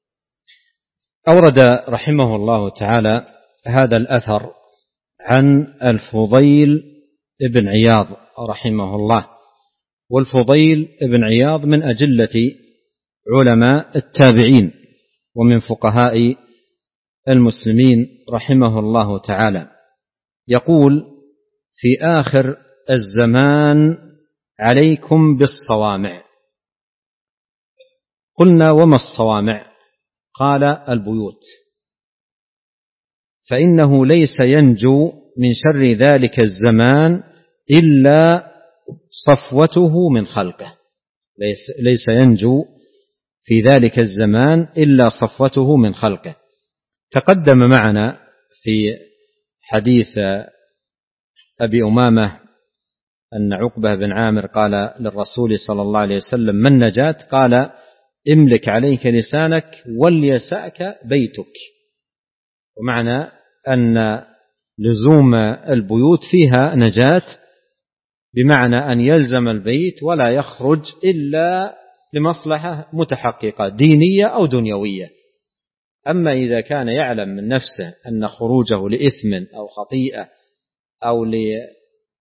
أورد رحمه الله تعالى هذا الأثر عن الفضيل ابن عياض رحمه الله. والفضيل ابن عياض من أجلة علماء التابعين ومن فقهاء المسلمين رحمه الله تعالى. يقول في آخر الزمان عليكم بالصوامع. قلنا وما الصوامع؟ قال البيوت، فإنه ليس ينجو من شر ذلك الزمان إلا صفوته من خلقه. ليس ينجو في ذلك الزمان إلا صفوته من خلقه. تقدم معنا في حديث أبي أمامة أن عقبة بن عامر قال للرسول صلى الله عليه وسلم ما النجاة؟ قال املك عليك لسانك وليسعك بيتك. ومعنى أن لزوم البيوت فيها نجاة، بمعنى أن يلزم البيت ولا يخرج إلا لمصلحة متحققة دينية أو دنيوية. أما إذا كان يعلم من نفسه أن خروجه لإثم أو خطيئة أو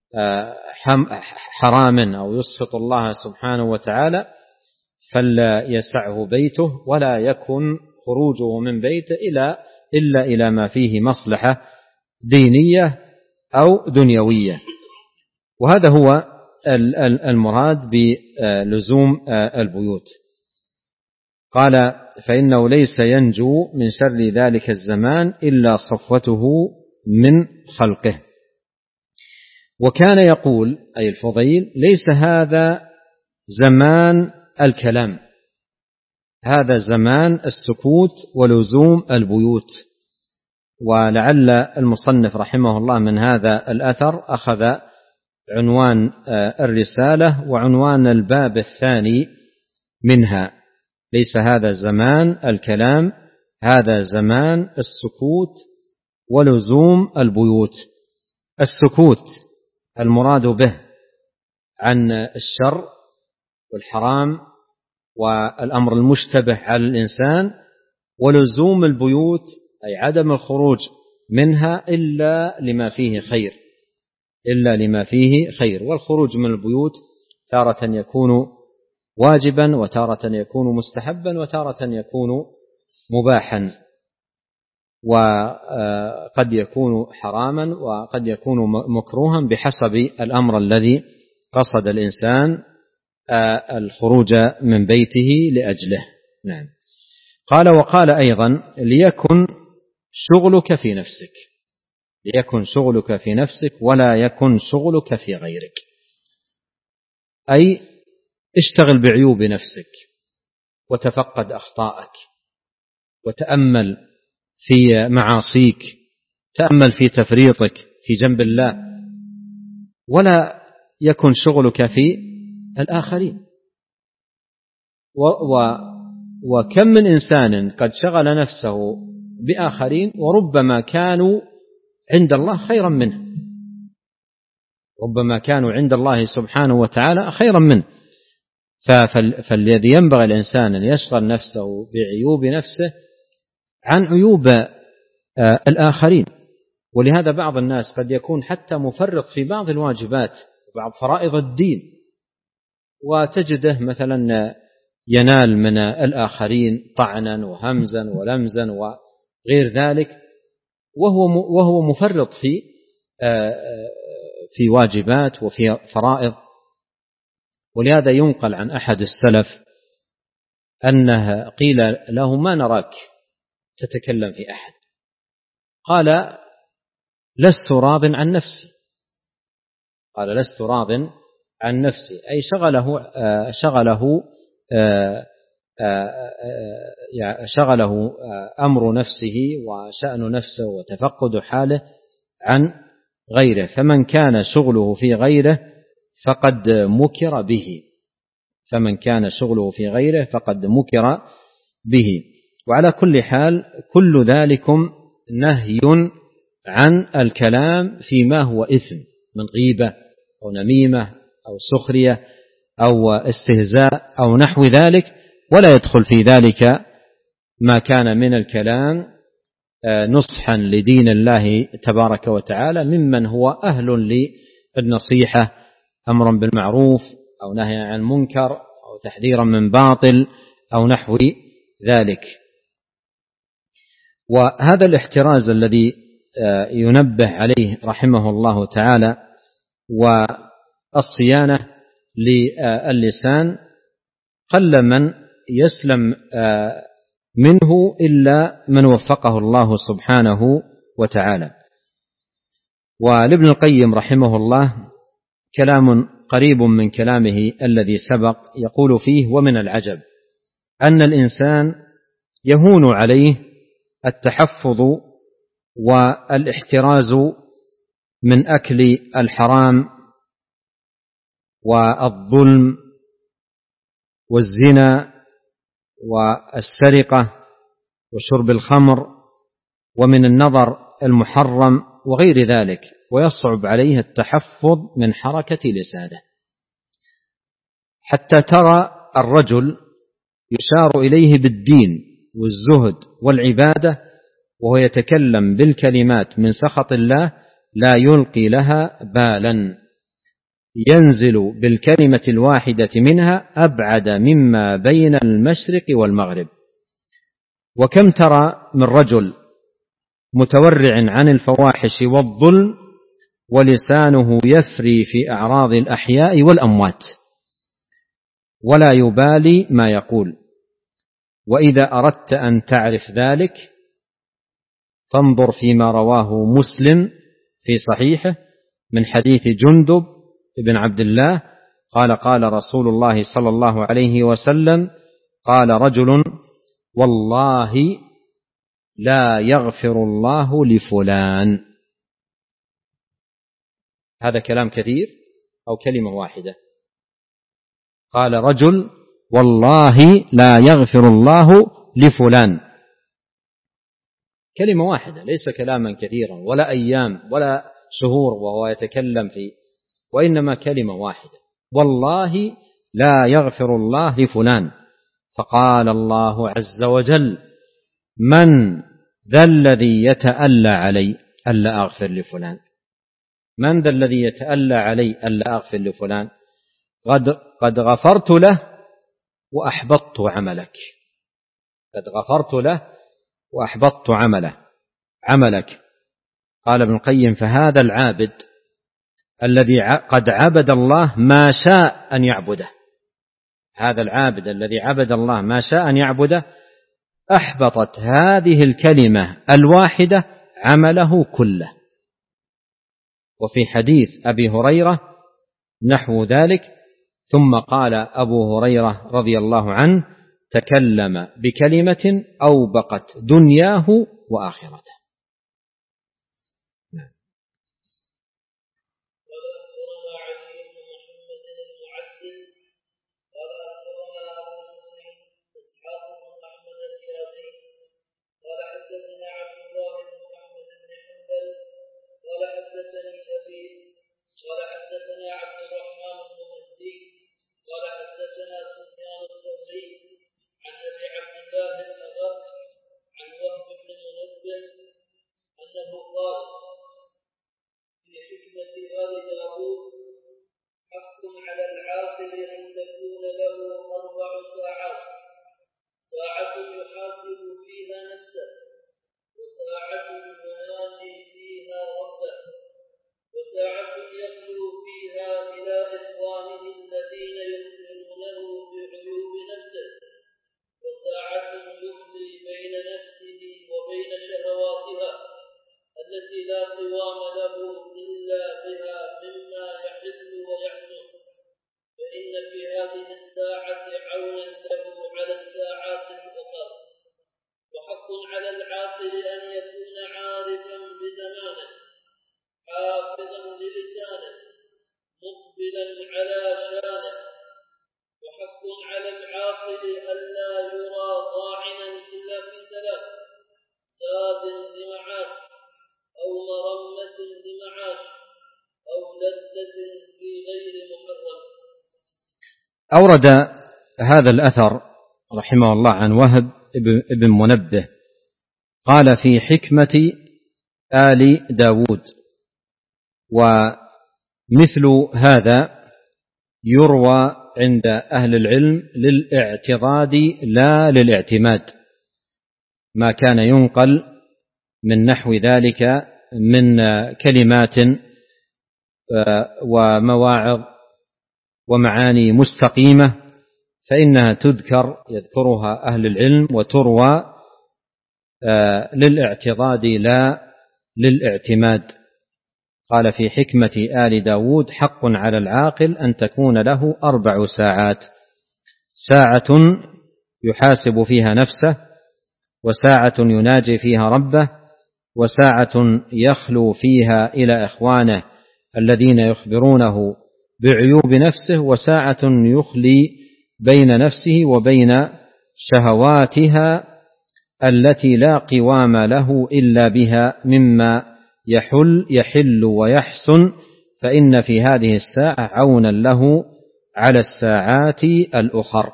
حرام أو يسخط الله سبحانه وتعالى فلا يسعه بيته، ولا يكن خروجه من بيته إلا إلى ما فيه مصلحة دينية أو دنيوية. وهذا هو المراد بلزوم البيوت. قال: فإنه ليس ينجو من شر ذلك الزمان إلا صفوته من خلقه. وكان يقول أي الفضيل: ليس هذا زمان الكلام، هذا زمان السكوت ولزوم البيوت. ولعل المصنف رحمه الله من هذا الأثر أخذ عنوان الرسالة وعنوان الباب الثاني منها: ليس هذا زمان الكلام، هذا زمان السكوت ولزوم البيوت. السكوت المراد به عن الشر والحرام والأمر المشتبه على الإنسان، ولزوم البيوت أي عدم الخروج منها إلا لما فيه خير، إلا لما فيه خير. والخروج من البيوت تارة يكون واجبا، وتارة يكون مستحبا، وتارة يكون مباحا، وقد يكون حراما، وقد يكون مكروها بحسب الأمر الذي قصد الإنسان الخروج من بيته لأجله. نعم. قال: وقال أيضا: ليكن شغلك في نفسك، ليكن شغلك في نفسك ولا يكن شغلك في غيرك. أي اشتغل بعيوب نفسك وتفقد أخطائك وتأمل في معاصيك، تأمل في تفريطك في جنب الله، ولا يكن شغلك في الآخرين. وكم من إنسان قد شغل نفسه بآخرين وربما كانوا عند الله خيرا منه، ربما كانوا عند الله سبحانه وتعالى خيرا منه. فالذي ينبغي الإنسان أن يشغل نفسه بعيوب نفسه عن عيوب الآخرين. ولهذا بعض الناس قد يكون حتى مفرط في بعض الواجبات وبعض فرائض الدين، وتجده مثلا ينال من الآخرين طعنا وهمزا ولمزا وغير ذلك، وهو مفرط في واجبات وفي فرائض. ولهذا ينقل عن أحد السلف أنه قيل له: ما نراك تتكلم في أحد؟ قال: لست راض عن نفسي. قال: لست راض عن نفسي، أي شغله أمر نفسه وشأن نفسه وتفقد حاله عن غيره. فمن كان شغله في غيره فقد مكر به، فمن كان شغله في غيره فقد مكر به. وعلى كل حال كل ذلكم نهي عن الكلام فيما هو إثم من غيبة أو نميمة أو سخرية أو استهزاء أو نحو ذلك، ولا يدخل في ذلك ما كان من الكلام نصحا لدين الله تبارك وتعالى ممن هو أهل للنصيحة، أمرا بالمعروف أو نهي عن منكر أو تحذيرا من باطل أو نحو ذلك. وهذا الاحتراز الذي ينبه عليه رحمه الله تعالى والصيانة للسان قل من يسلم منه إلا من وفقه الله سبحانه وتعالى. ولابن القيم رحمه الله كلام قريب من كلامه الذي سبق، يقول فيه: ومن العجب أن الإنسان يهون عليه التحفظ والاحتراز من أكل الحرام والظلم والزنا والسرقة وشرب الخمر ومن النظر المحرم وغير ذلك، ويصعب عليه التحفظ من حركة لسانه، حتى ترى الرجل يشار إليه بالدين والزهد والعبادة وهو يتكلم بالكلمات من سخط الله لا يلقي لها بالا، ينزل بالكلمة الواحدة منها أبعد مما بين المشرق والمغرب. وكم ترى من رجل متورع عن الفواحش والظلم ولسانه يفري في أعراض الأحياء والأموات ولا يبالي ما يقول. وإذا أردت أن تعرف ذلك فانظر فيما رواه مسلم في صحيحه من حديث جندب بن عبد الله قال قال رسول الله صلى الله عليه وسلم قال رجل والله لا يغفر الله لفلان. هذا كلام كثير أو كلمة واحدة؟ قال رجل والله لا يغفر الله لفلان، كلمة واحدة، ليس كلاما كثيرا ولا أيام ولا شهور وهو يتكلم فيه، وإنما كلمة واحدة، والله لا يغفر الله لفلان. فقال الله عز وجل من ذا الذي يتألى علي ألا أغفر لفلان؟ من ذا الذي يتألى علي ألا أغفر لفلان؟ قد غفرت له وأحبطت عملك، قد غفرت له وأحبطت عملك. قال ابن القيم فهذا العابد الذي قد عبد الله ما شاء أن يعبده، هذا العابد الذي عبد الله ما شاء أن يعبده أحبطت هذه الكلمة الواحدة عمله كله. وفي حديث أبي هريرة نحو ذلك ثم قال أبو هريرة رضي الله عنه تكلم بكلمة أوبقت دنياه وآخرته. قال حدثنا عبد الرحمن بن مهدي قال حدثنا سفيان الثوري عن ابي عبد الله الاغر عن وهب بن منبه انه قال في حكمة آل داود حق على العاقل ان تكون له 4 ساعات، ساعة يحاسب فيها نفسه، وساعة يناجي فيها ربه، وساعة يخلو فيها إلى إخوانه الذين يخبرونه بعيوب نفسه، وساعة يخلي بين نفسه وبين شهواتها التي لا قوام له إلا بها مما يحل ويحرم، فإن في هذه الساعة عونا له على الساعات الأخرى. وحق على العاقل أن يكون عارفا بزمانه حافظا للسانه مقبلا على شانه. وحق على العاقل ألا يرى ضاعنا إلا في 3: زاد لمعاد، أو مرمة لمعاش، أو لذة في غير محرم. أورد هذا الأثر رحمه الله عن وهب بن منبه قال في حكمة آل داود. ومثل هذا يروى عند أهل العلم للاعتضاد لا للاعتماد، ما كان ينقل من نحو ذلك من كلمات ومواعظ ومعاني مستقيمة فإنها يذكرها أهل العلم وتروى للاعتضاد لا للاعتماد. قال في حكمة آل داود حق على العاقل أن تكون له 4 ساعات، ساعة يحاسب فيها نفسه، وساعة يناجي فيها ربه، وساعة يخلو فيها إلى إخوانه الذين يخبرونه بعيوب نفسه، وساعة يخلي بين نفسه وبين شهواتها التي لا قوام له إلا بها مما يحل ويحسن، فإن في هذه الساعة عونا له على الساعات الأخر.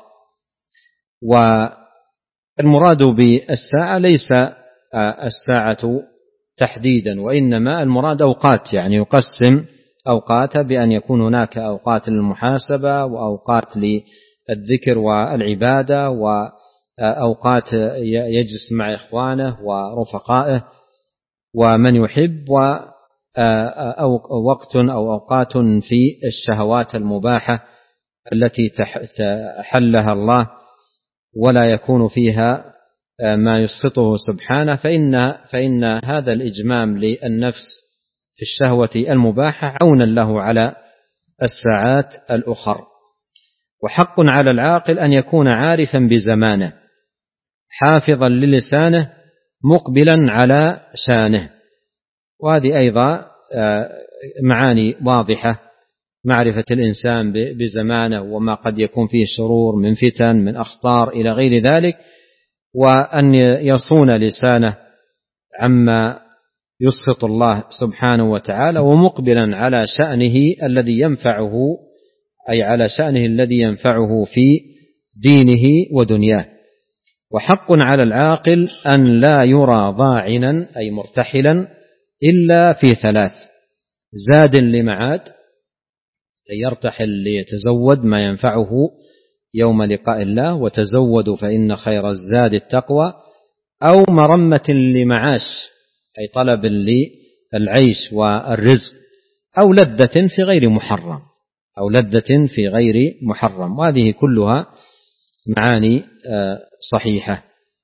والمراد بالساعة ليس الساعة تحديدا، وإنما المراد أوقات، يعني يقسم أوقاته بأن يكون هناك أوقات للمحاسبة وأوقات للذكر والعبادة وأوقات يجلس مع إخوانه ورفقائه ومن يحب، ووقت أو أوقات في الشهوات المباحة التي حلها الله ولا يكون فيها ما يسخطه سبحانه، فإن هذا الإجمام للنفس في الشهوة المباحة عونا له على الساعات الأخر. وحق على العاقل أن يكون عارفا بزمانه حافظا للسانه مقبلا على شانه، وهذه أيضا معاني واضحة، معرفة الإنسان بزمانه وما قد يكون فيه شرور من فتن من أخطار إلى غير ذلك، وأن يصون لسانه عما يسخط الله سبحانه وتعالى، ومقبلا على شأنه الذي ينفعه، أي على شأنه الذي ينفعه في دينه ودنياه. وحق على العاقل أن لا يرى ضاعنا أي مرتحلا إلا في ثلاث: زاد لمعاد، أي يرتحل ليتزود ما ينفعه يوم لقاء الله، وتزودوا فإن خير الزاد التقوى، أو مرمة لمعاش أي طلب للعيش والرزق، أو لذة في غير محرم، أو لذة في غير محرم. وهذه كلها معاني صحيحة.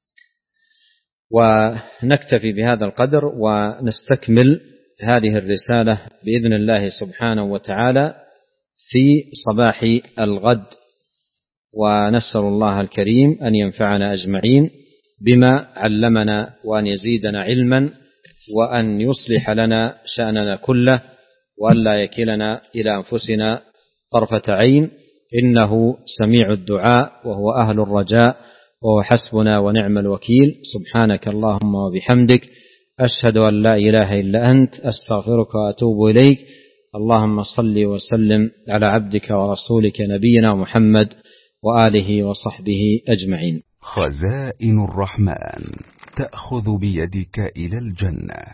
ونكتفي بهذا القدر ونستكمل هذه الرسالة بإذن الله سبحانه وتعالى في صباح الغد، ونسأل الله الكريم أن ينفعنا أجمعين بما علمنا، وأن يزيدنا علما، وأن يصلح لنا شأننا كله، وأن لا يكلنا إلى أنفسنا طرفة عين، إنه سميع الدعاء وهو أهل الرجاء، وهو حسبنا ونعم الوكيل. سبحانك اللهم وبحمدك، أشهد أن لا إله إلا أنت، أستغفرك وأتوب إليك. اللهم صل وسلم على عبدك ورسولك نبينا محمد وآله وصحبه أجمعين. خزائن الرحمن تأخذ بيدك إلى الجنة.